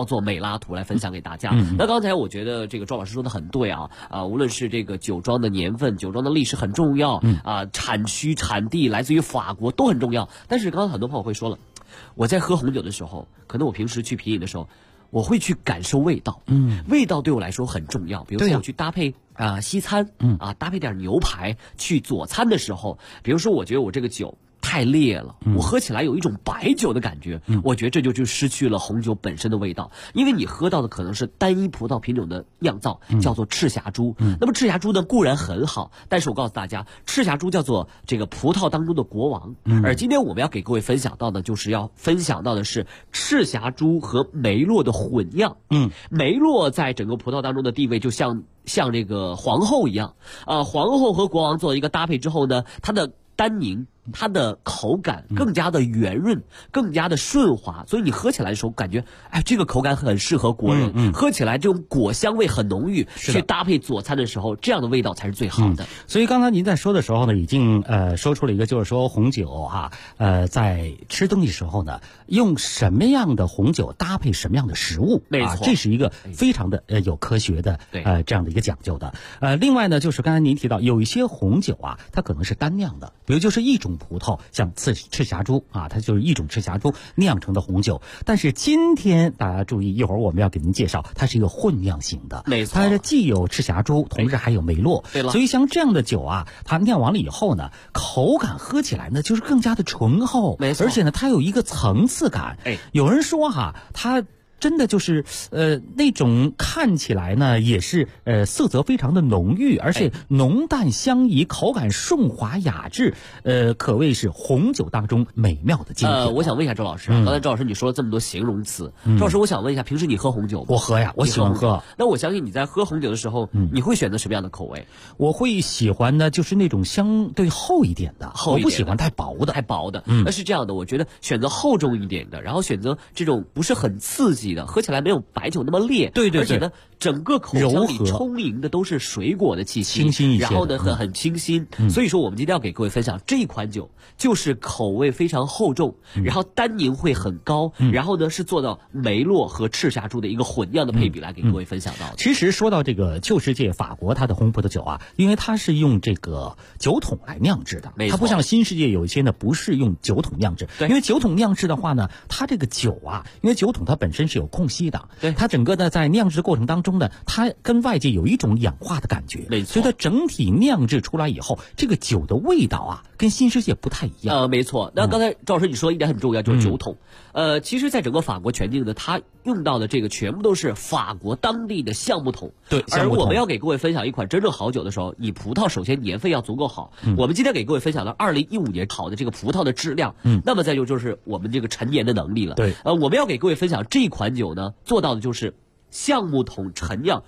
拉图来分享给大家。那刚才我觉得这个庄老师说的很对啊，无论是这个酒庄的年份、酒庄的历史很重要，产区、产地来自于法国都很重要。但是刚刚很多朋友会说了，我在喝红酒的时候，可能我平时去品饮的时候，我会去感受味道，味道对我来说很重要。比如说我去搭配西餐，搭配点牛排去佐餐的时候，比如说我觉得我这个酒太烈了，我喝起来有一种白酒的感觉，我觉得这就失去了红酒本身的味道，因为你喝到的可能是单一葡萄品种的酿造，叫做赤霞珠。那么赤霞珠呢固然很好，但是我告诉大家，赤霞珠叫做这个葡萄当中的国王。而今天我们要给各位分享到的，就是要分享到的是赤霞珠和梅洛的混酿。梅洛在整个葡萄当中的地位就像这个皇后一样，皇后和国王做了一个搭配之后呢，它的单宁，它的口感更加的圆润，更加的顺滑，所以你喝起来的时候感觉，这个口感很适合国人，喝起来这种果香味很浓郁，去搭配佐餐的时候，这样的味道才是最好的。 所以刚才您在说的时候呢，已经说出了一个，就是说红酒在吃东西时候呢，用什么样的红酒搭配什么样的食物， 没错， 这是一个非常的有科学的这样的一个讲究的。另外呢，就是刚才您提到有一些红酒它可能是单酿的，比如就是一种葡萄，像赤霞珠它就是一种赤霞珠酿成的红酒。但是今天大家注意，一会儿我们要给您介绍，它是一个混酿型的， 没错， 它既有赤霞珠，同时还有梅洛。 对了， 所以像这样的酒它酿完了以后呢，口感喝起来呢就是更加的醇厚， 没错， 而且呢它有一个层次感。有人说它真的就是那种看起来呢也是色泽非常的浓郁，而且浓淡相宜，口感顺滑雅致，可谓是红酒当中美妙的精品。 我想问一下周老师，刚才周老师你说了这么多形容词，周老师我想问一下，平时你喝红酒吗？ 我喝呀，我喜欢喝。 那我相信你在喝红酒的时候，你会选择什么样的口味？ 我会喜欢呢就是那种相对厚一点的，我不喜欢太薄的。 那是这样的，我觉得选择厚重一点的，然后选择这种不是很刺激的，喝起来没有白酒那么烈， 对， 而且呢整个口腔里充盈的都是水果的气息， 清新一些， 然后呢很清新。所以说我们今天要给各位分享这一款酒，就是口味非常厚重，然后单宁会很高，然后呢是做到梅洛和赤霞珠的一个混酿的配比来给各位分享到的。 其实说到这个旧世界法国它的红葡萄酒因为它是用这个酒桶来酿制的，它不像新世界有一些呢不是用酒桶酿制。因为酒桶酿制的话呢，它这个酒因为酒桶它本身是有空隙的，它整个的在酿制过程当中呢，它跟外界有一种氧化的感觉，所以它整体酿制出来以后，这个酒的味道跟新世界不太一样。 没错。那刚才赵老师你说的一点很重要，就是酒桶。其实在整个法国全境的，它用到的这个全部都是法国当地的橡木桶。 对， 而我们要给各位分享一款真正好酒的时候，你葡萄首先年份要足够好。我们今天给各位分享了2015年好的这个葡萄的质量，那么再就是我们这个陈年的能力了。 对， 我们要给各位分享这款酒呢，做到的就是橡木桶陈酿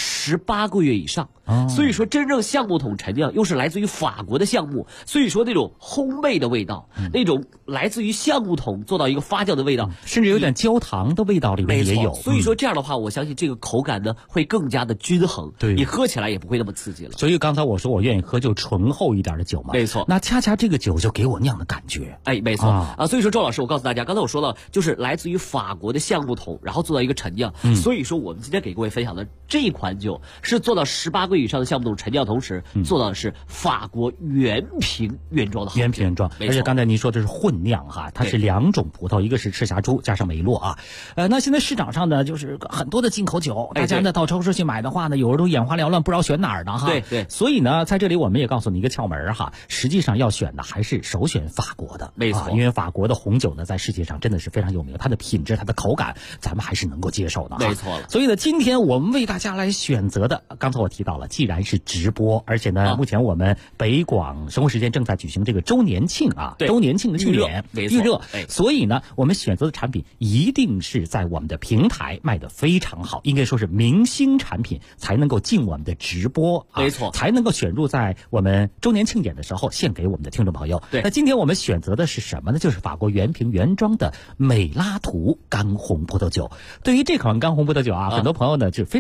18个月以上。所以说真正橡木桶陈酿又是来自于法国的橡木，所以说那种烘焙的味道，那种来自于橡木桶做到一个发酵的味道， 甚至有点焦糖的味道里面也有。 所以说这样的话，我相信这个口感呢会更加的均衡， 对， 你喝起来也不会那么刺激了。 所以刚才我说我愿意喝就醇厚一点的酒嘛， 没错。 那恰恰这个酒就给我酿的感觉， 没错所以说周老师，我告诉大家，刚才我说了，就是来自于法国的橡木桶，然后做到一个陈酿。所以说我们今天给各位分享的这一款酒是做到18个月以上的橡木桶陈酿，同时做到的是法国原瓶原装的好酒， 原瓶原装。而且刚才您说的是混酿它是2种葡萄，一个是赤霞珠加上梅洛那现在市场上呢就是很多的进口酒，大家呢到超市去买的话呢，有时候都眼花缭乱，不知道选哪儿呢对。 所以呢在这里我们也告诉你一个窍门实际上要选的还是首选法国的， 没错。 因为法国的红酒呢在世界上真的是非常有名，它的品质它的口感咱们还是能够接受的没错了。 所以呢今天我们为大家来选择的，刚才我提到了，既然是直播，而且呢目前我们北广生活时间正在举行这个周年庆周年庆的庆典预热，所以呢我们选择的产品一定是在我们的平台卖得非常好，应该说是明星产品才能够进我们的直播没错， 才能够选入在我们周年庆典的时候献给我们的听众朋友。那今天我们选择的是什么呢？就是法国原瓶原装的美拉图干红葡萄酒。对于这款干红葡萄酒很多朋友呢就非常熟悉的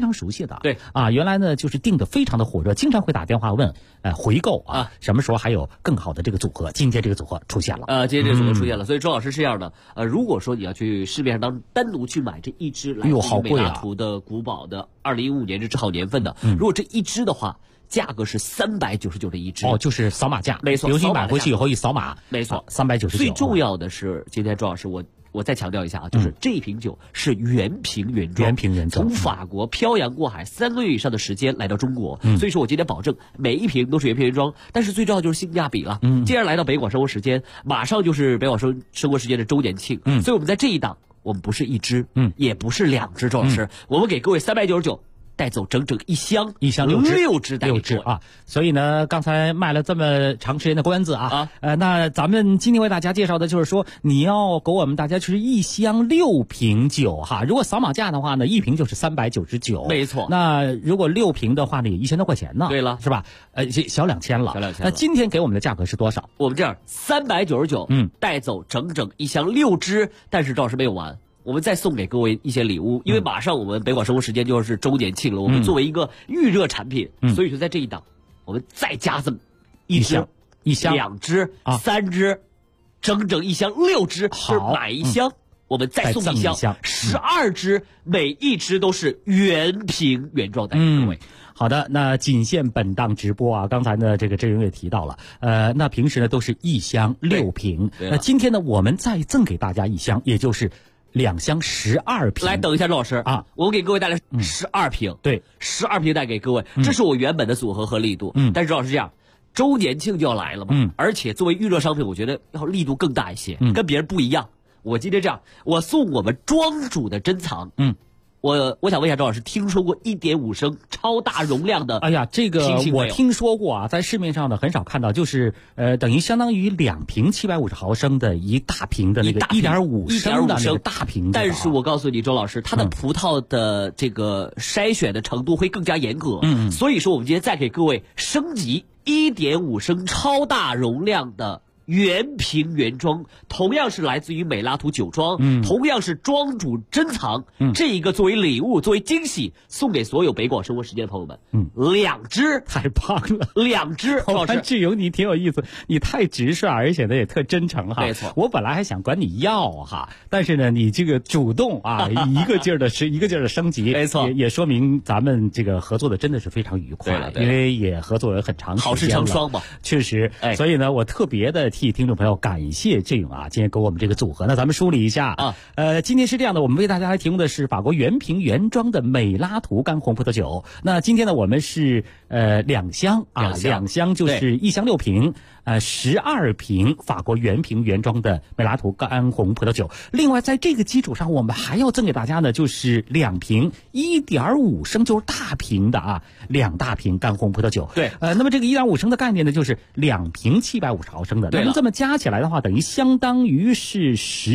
的。 对啊，原来呢就是定的非常的火热，经常会打电话问回购啊，什么时候还有更好的这个组合？今天这个组合出现了。 今天这个组合出现了，所以周老师是这样的，如果说你要去市面上单独去买这一支来自于美拉图的古堡的2015年这好年份的，如果这一支的话，价格是399的一支。 就是扫码价。 没错， 比如你买回去以后一扫码， 没错 ，399。 最重要的是，今天周老师我再强调一下啊，就是这瓶酒是原瓶原装，从法国漂洋过海3个月以上的时间来到中国，所以说我今天保证每一瓶都是原瓶原装。但是最重要的就是性价比了。既然来到北广生活时间，马上就是北广生活时间的周年庆，所以我们在这一档，我们不是一支，也不是2支，周老师，我们给各位399。带走整整一箱6支 6支啊！所以呢，刚才卖了这么长时间的关子那咱们今天为大家介绍的就是说，你要给我们大家就是一箱6瓶酒哈。如果扫码价的话呢，一瓶就是399， 没错。 那如果6瓶的话呢，也1000多块钱呢。 对了， 是吧？小2000了。那今天给我们的价格是多少？ 我们这样399，带走整整一箱6支，但是赵老师没有完。我们再送给各位一些礼物，因为马上我们北广生活时间就是周年庆了，我们作为一个预热产品，所以说在这一档，我们再加这么一箱、2支、3支，整整一箱6支，就是买一箱，我们再送一箱12支，每一支都是原瓶原装带给各位。 好的，那仅限本档直播啊。刚才呢，这个郑云也提到了，那平时呢都是一箱6瓶，那今天呢我们再赠给大家一箱，也就是2箱12瓶。 来，等一下，周老师啊，我给各位带来12瓶， 对 ，12瓶带给各位，这是我原本的组合和力度。但是周老师这样，周年庆就要来了嘛，而且作为预热商品，我觉得要力度更大一些，跟别人不一样。我今天这样，我送我们庄主的珍藏，我想问一下周老师，听说过1.5升超大容量的？ 哎呀，这个我听说过啊，在市面上呢很少看到，就是等于相当于2瓶750毫升的一大瓶的那个1.5升的那个大瓶。 但是我告诉你，周老师，它的葡萄的这个筛选的程度会更加严格，所以说我们今天再给各位升级1.5升超大容量的原瓶原装，同样是来自于美拉图酒庄，同样是庄主珍藏，这一个作为礼物，作为惊喜，送给所有北广生活时间的朋友们。2支， 太棒了 ，2支。 我看志勇你挺有意思，你太直率，而且呢也特真诚哈。 没错， 我本来还想管你要哈，但是呢你这个主动啊，一个劲儿的升级， 没错， 也说明咱们这个合作的真的是非常愉快，因为也合作了很长时间了， 好事成双嘛， 确实。所以呢，我特别的替听众朋友感谢志勇啊，今天给我们这个组合。那咱们梳理一下啊，今天是这样的，我们为大家来提供的是法国原瓶原装的美拉图干红葡萄酒。那今天呢，我们是2箱啊，2箱就是1箱6瓶，12瓶法国原瓶原装的美拉图干红葡萄酒。另外，在这个基础上，我们还要赠给大家呢，就是2瓶1.5升，就是大瓶的啊，2大瓶干红葡萄酒。 对， 那么这个1.5升的概念呢，就是2瓶750毫升的。那么这么加起来的话，等于相当于是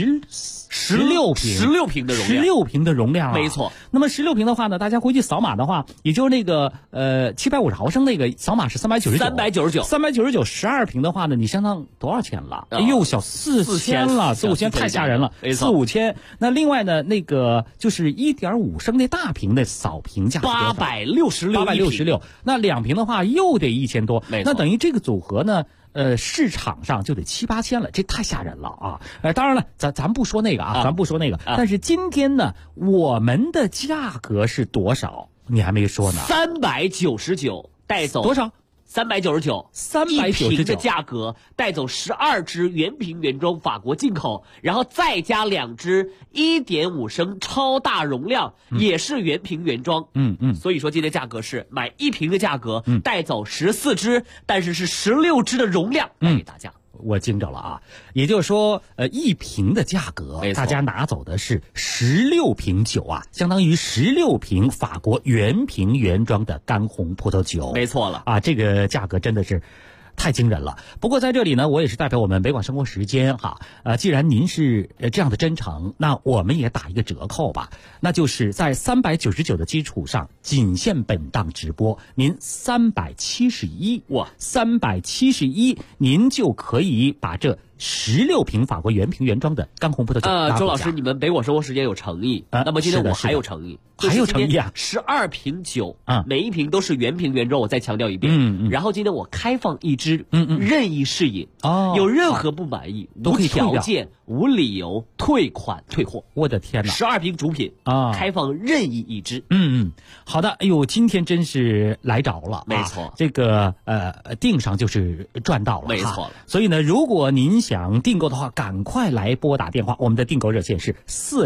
16 瓶的容量 ，16瓶的容量啊， 没错。 那么16瓶的话呢，大家回去扫码的话，也就是那个750毫升那个扫码是399 12瓶的话呢，你相当多少钱了？哎呦，小4000了，4-5千太吓人了，4-5千。那另外呢，那个就是1.5升那大瓶的扫瓶价866，那2瓶的话又得1000多，那等于这个组合呢。市场上就得7-8千了，这太吓人了啊！当然了，咱不说那个啊，咱不说那个。但是今天呢，我们的价格是多少？你还没说呢。 399带走多少 ？399，1瓶的价格带走12支原瓶原装法国进口，然后再加2支1.5升超大容量，也是原瓶原装。所以说今天价格是买1瓶的价格，带走14支，但是是16支的容量带给大家。 我惊着了啊！也就是说，1瓶的价格，大家拿走的是16瓶酒啊，相当于16瓶法国原瓶原装的干红葡萄酒。 没错了啊，这个价格真的是太惊人了。不过在这里呢，我也是代表我们北广生活时间哈，既然您是这样的真诚，那我们也打一个折扣吧，那就是在399的基础上，仅限本档直播，您371，您就可以把这 16瓶法国原瓶原装的干红葡萄酒。 周老师，你们北广生活时间有诚意，那么今天我还有诚意， 还有诚意啊 ！12瓶酒，每一瓶都是原瓶原装，我再强调一遍。然后今天我开放一支，任意试饮，有任何不满意，无条件、无理由退款退货。 我的天哪 ！12瓶主品开放任意一支。 好的，哎呦，今天真是来着了， 没错， 这个订上就是赚到了， 没错。 所以呢，如果您想订购的话，赶快来拨打电话，我们的订购热线是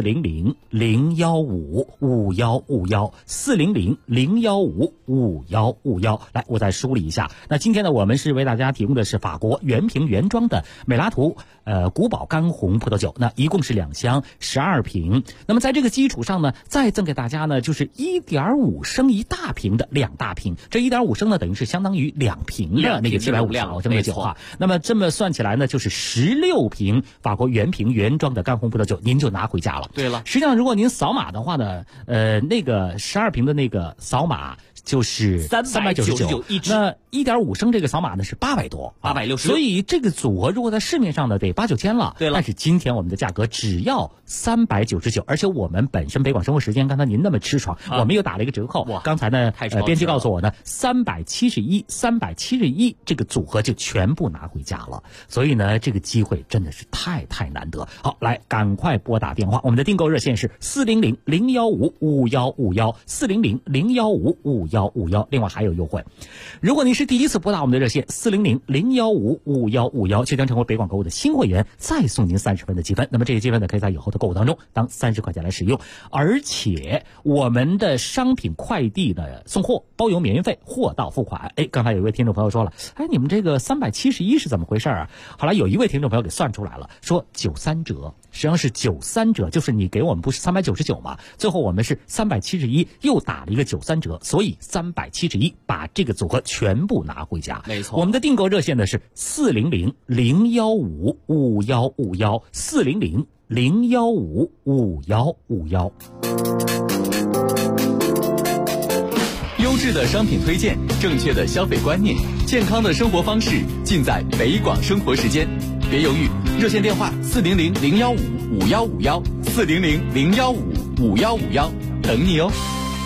400-015-5151，400-015-5151。来，我再梳理一下。那今天呢，我们是为大家提供的是法国原瓶原装的美拉图古堡干红葡萄酒，那一共是2箱12瓶。那么在这个基础上呢，再赠给大家呢，就是 1.5 升一大瓶的2大瓶。这 1.5 升呢，等于是相当于2瓶的那个750毫升的酒哈。那么这么算起来呢，就是16瓶法国原瓶原装的干红葡萄酒，您就拿回家了。 对了， 实际上如果您扫码的话呢，那个12瓶的那个扫码就是399 一支， 那 1.5 升这个扫码呢是800多 ，860。 所以这个组合如果在市面上呢得8、9千了。 对了， 但是今天我们的价格只要399，而且我们本身北广生活时间，刚才您那么吃爽，我们又打了一个折扣。刚才呢，编辑告诉我呢，371这个组合就全部拿回家了。所以呢，这个机会真的是太难得。好，来赶快拨打电话，我们的订购热线是400-015-5151，400-015-5151。另外还有优惠，如果您是第一次拨打我们的热线400-015-5151，就将成为北广购物的新会员，再送您30分的积分。那么这些积分呢，可以在以后的购物当中当30块钱来使用，而且我们的商品快递的送货包邮免运费，货到付款。刚才有一位听众朋友说了，你们这个371是怎么回事啊？后来有一位听众朋友给算出来了，说93折，实际上是93折，就是你给我们不是399吗？最后我们是371，又打了一个93折，所以371把这个组合全部拿回家。 没错， 我们的订购热线呢是400-015-5151，400-015-5151。 优质的商品推荐，正确的消费观念，健康的生活方式，尽在北广生活时间。别犹豫，热线电话400-015-5151，400-015-5151，等你哦。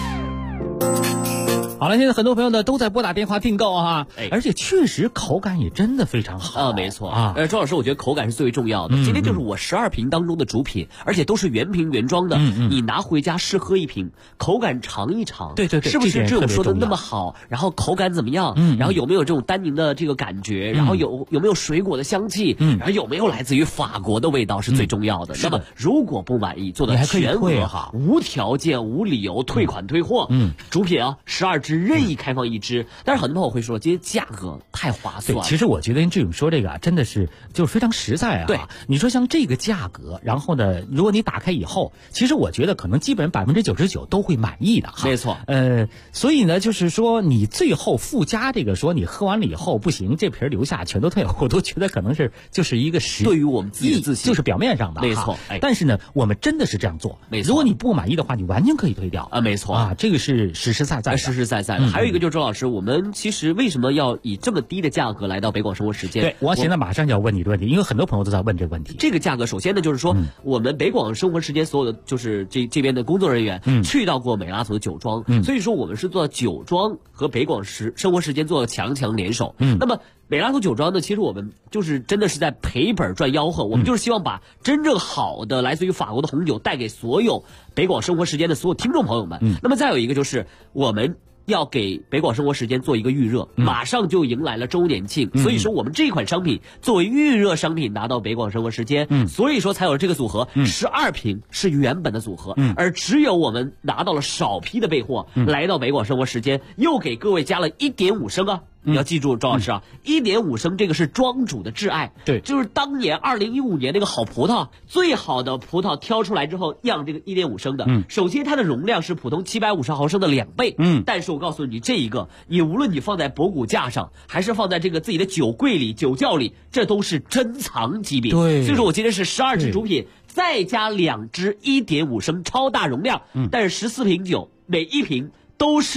好了，现在很多朋友呢都在拨打电话订购啊，而且确实口感也真的非常好没错周老师，我觉得口感是最为重要的。今天就是我12瓶当中的主品，而且都是原瓶原装的，你拿回家试喝一瓶，口感尝一尝， 对， 是不是这种说的那么好？然后口感怎么样？然后有没有这种单宁的这个感觉？然后有没有水果的香气？然后有没有来自于法国的味道是最重要的。那么如果不满意，做的全额无条件、无理由退款退货。主品12支任意开放一支，但是很多朋友会说，今天价格太划算。 其实我觉得这种说这个真的是就是非常实在啊。 对， 你说像这个价格，然后呢，如果你打开以后，其实我觉得可能基本99%都会满意的哈。 没错。 所以呢，就是说你最后附加这个说你喝完了以后不行，这瓶留下全都退，我都觉得可能是就是一个对于我们自己的自信， 就是表面上的。 没错。 但是呢，我们真的是这样做。 没错。 如果你不满意的话，你完全可以退掉没错这个是实实在在的。 还有一个就是周老师，我们其实为什么要以这么低的价格来到北广生活时间？ 对，我现在马上就要问你的问题，因为很多朋友都在问这个问题。 这个价格，首先呢，就是说我们北广生活时间所有的就是这边的工作人员去到过美拉图的酒庄，所以说我们是做酒庄和北广生活时间做强联手。那么美拉图酒庄呢，其实我们就是真的是在赔本赚吆喝，我们就是希望把真正好的来自于法国的红酒带给所有北广生活时间的所有听众朋友们。那么再有一个就是我们要给北广生活时间做一个预热，马上就迎来了周年庆，所以说我们这款商品作为预热商品拿到北广生活时间，所以说才有这个组合，12瓶是原本的组合，而只有我们拿到了少批的备货，来到北广生活时间，又给各位加了1.5升啊。你要记住，周老师1.5升这个是庄主的挚爱， 对， 就是当年2015年那个好葡萄，最好的葡萄挑出来之后酿这个1.5升的，首先它的容量是普通750毫升的2倍，但是我告诉你，这一个你无论你放在博古架上，还是放在这个自己的酒柜里、酒窖里，这都是珍藏级别。 对， 所以说我今天是12支主品，再加2支1.5升超大容量，但是14瓶酒，每一瓶都是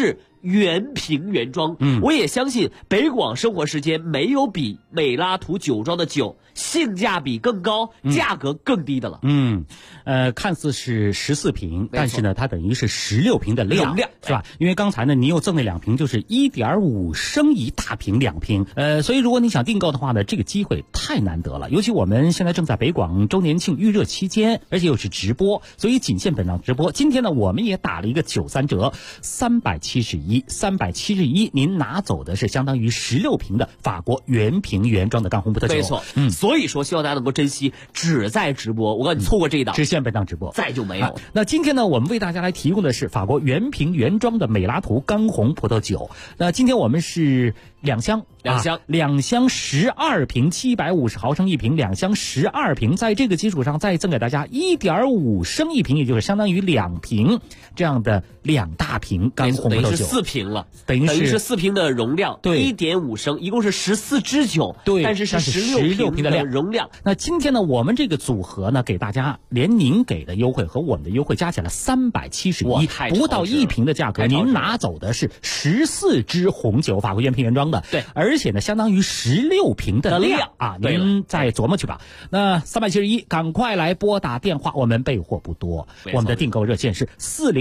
原瓶原装。我也相信北广生活时间没有比美拉图酒庄的酒性价比更高、价格更低的了。 看似是14瓶，但是呢，它等于是16瓶的量，是吧？因为刚才呢，您又赠那2瓶，就是 1.5升一大瓶2瓶。所以如果你想订购的话呢，这个机会太难得了。尤其我们现在正在北广周年庆预热期间，而且又是直播，所以仅限本档直播。今天呢，我们也打了一个93折，371，您拿走的是相当于16瓶的法国原瓶原装的干红葡萄酒。 没错，所以说希望大家能够珍惜，只在直播。我告诉你，错过这一档， 只限本档直播， 再就没有。 那今天呢，我们为大家来提供的是法国原瓶原装的美拉图干红葡萄酒。那今天我们是2箱12瓶，750毫升一瓶，2箱12瓶，在这个基础上再赠给大家 1.5升一瓶，也就是相当于2瓶这样的2大瓶干红葡萄酒， 等于是4瓶了， 等于是 4瓶的容量， 对 ，1.5升，一共是14支酒， 对， 但是16瓶的容量。 那今天呢，我们这个组合呢，给大家连您给的优惠和我们的优惠加起来371，不到1瓶的价格，您拿走的是14支红酒，法国原瓶原装的， 对， 而且呢，相当于16瓶的量啊，您再琢磨去吧。那371，赶快来拨打电话，我们备货不多，我们的订购热线是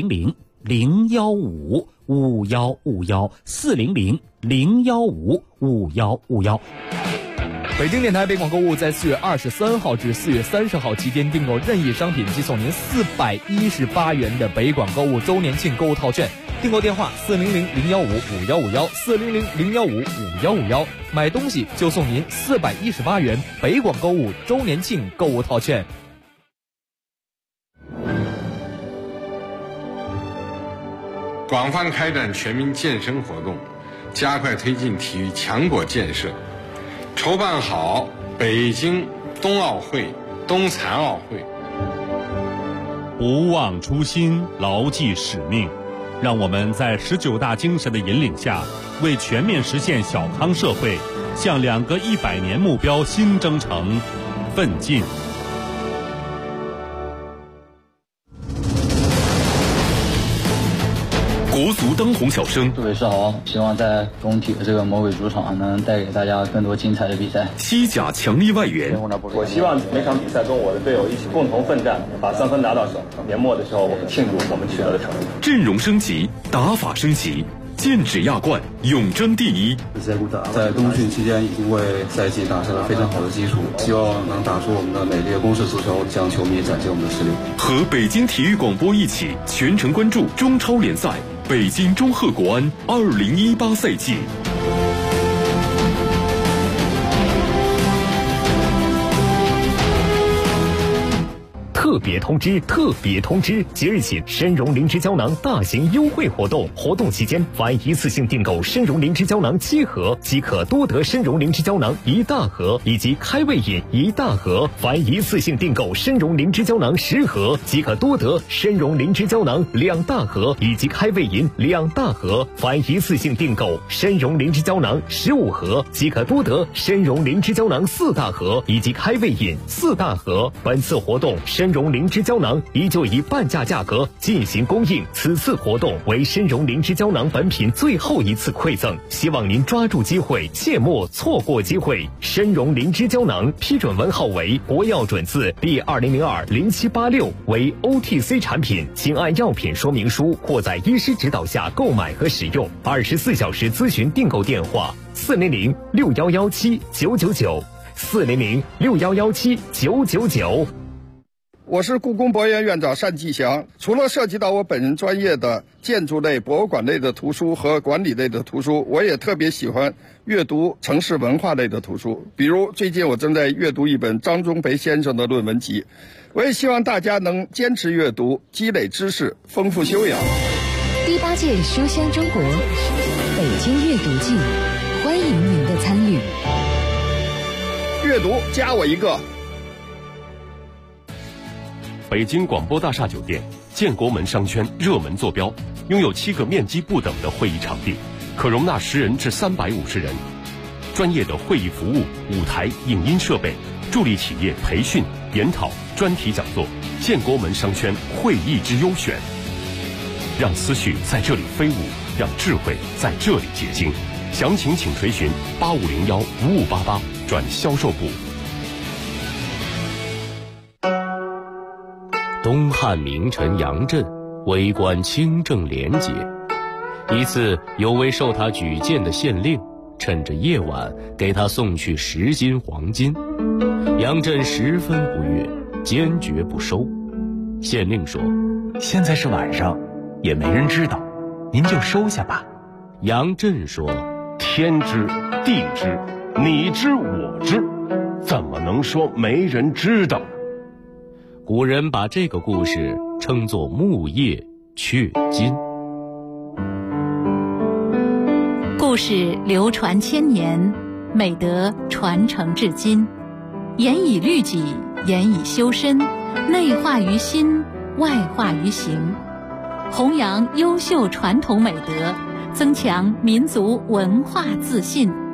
400-015-5151，400-015-5151。 北京电台北广购物在4月23号至4月30号期间订购任意商品，即送您418元的北广购物周年庆购物套券。订购电话400-015-5151，400-015-5151，买东西就送您418元北广购物周年庆购物套券。 广泛开展全民健身活动，加快推进体育强国建设，筹办好北京冬奥会、冬残奥会。 不忘初心，牢记使命，让我们在19大精神的引领下，为全面实现小康社会，向2个100年目标新征程奋进。 国足当红小生， 各位是好，希望在中体的这个魔鬼主场能带给大家更多精彩的比赛。 西甲强力外援， 我希望每场比赛跟我的队友一起共同奋战，把3分拿到手。年末的时候，我们庆祝我们取得的成绩。 阵容升级，打法升级，剑指亚冠，永争第一。 在冬训期间已经为赛季打下了非常好的基础，希望能打出我们的美丽的攻势足球，向球迷展现我们的实力。 和北京体育广播一起全程关注中超联赛。北京中赫国安2018赛季。 特别通知！特别通知！即日起，参茸灵芝胶囊大型优惠活动，活动期间凡一次性订购参茸灵芝胶囊7盒，即可多得参茸灵芝胶囊1大盒以及开胃饮1大盒；凡一次性订购参茸灵芝胶囊10盒，即可多得参茸灵芝胶囊2大盒以及开胃饮2大盒；凡一次性订购参茸灵芝胶囊15盒，即可多得参茸灵芝胶囊4大盒以及开胃饮4大盒。本次活动参茸灵芝胶囊依旧以半价价格进行供应，此次活动为参茸灵芝胶囊本品最后一次馈赠，希望您抓住机会，切莫错过机会。参茸灵芝胶囊批准文号为国药准字第20020786，为 OTC 产品，请按药品说明书或在医师指导下购买和使用。24小时咨询订购电话400-6117-999，400-6117-999。 我是故宫博物院院长单霁翔。除了涉及到我本人专业的建筑类、博物馆类的图书和管理类的图书，我也特别喜欢阅读城市文化类的图书。比如最近我正在阅读一本张忠培先生的论文集。我也希望大家能坚持阅读，积累知识，丰富修养。 第8届书香中国北京阅读季，欢迎您的参与。 阅读加我一个。 北京广播大厦酒店建国门商圈热门坐标，拥有7个面积不等的会议场地，可容纳10人至350人。专业的会议服务、舞台、影音设备，助力企业培训、研讨、专题讲座。建国门商圈会议之优选，让思绪在这里飞舞， 让智慧在这里结晶。详情请垂询8501-5588转销售部。东汉名臣杨震为官清正廉洁，一次有位受他举荐的县令趁着夜晚给他送去10斤黄金，杨震十分不悦，坚决不收。县令说：“ 现在是晚上，也没人知道，您就收下吧。” 杨震说：“天知地知，你知我知，怎么能说没人知道呢？”古人把这个故事称作木叶雀金。 故事流传千年，美德传承至今，严以律己，严以修身，内化于心，外化于行，弘扬优秀传统美德，增强民族文化自信。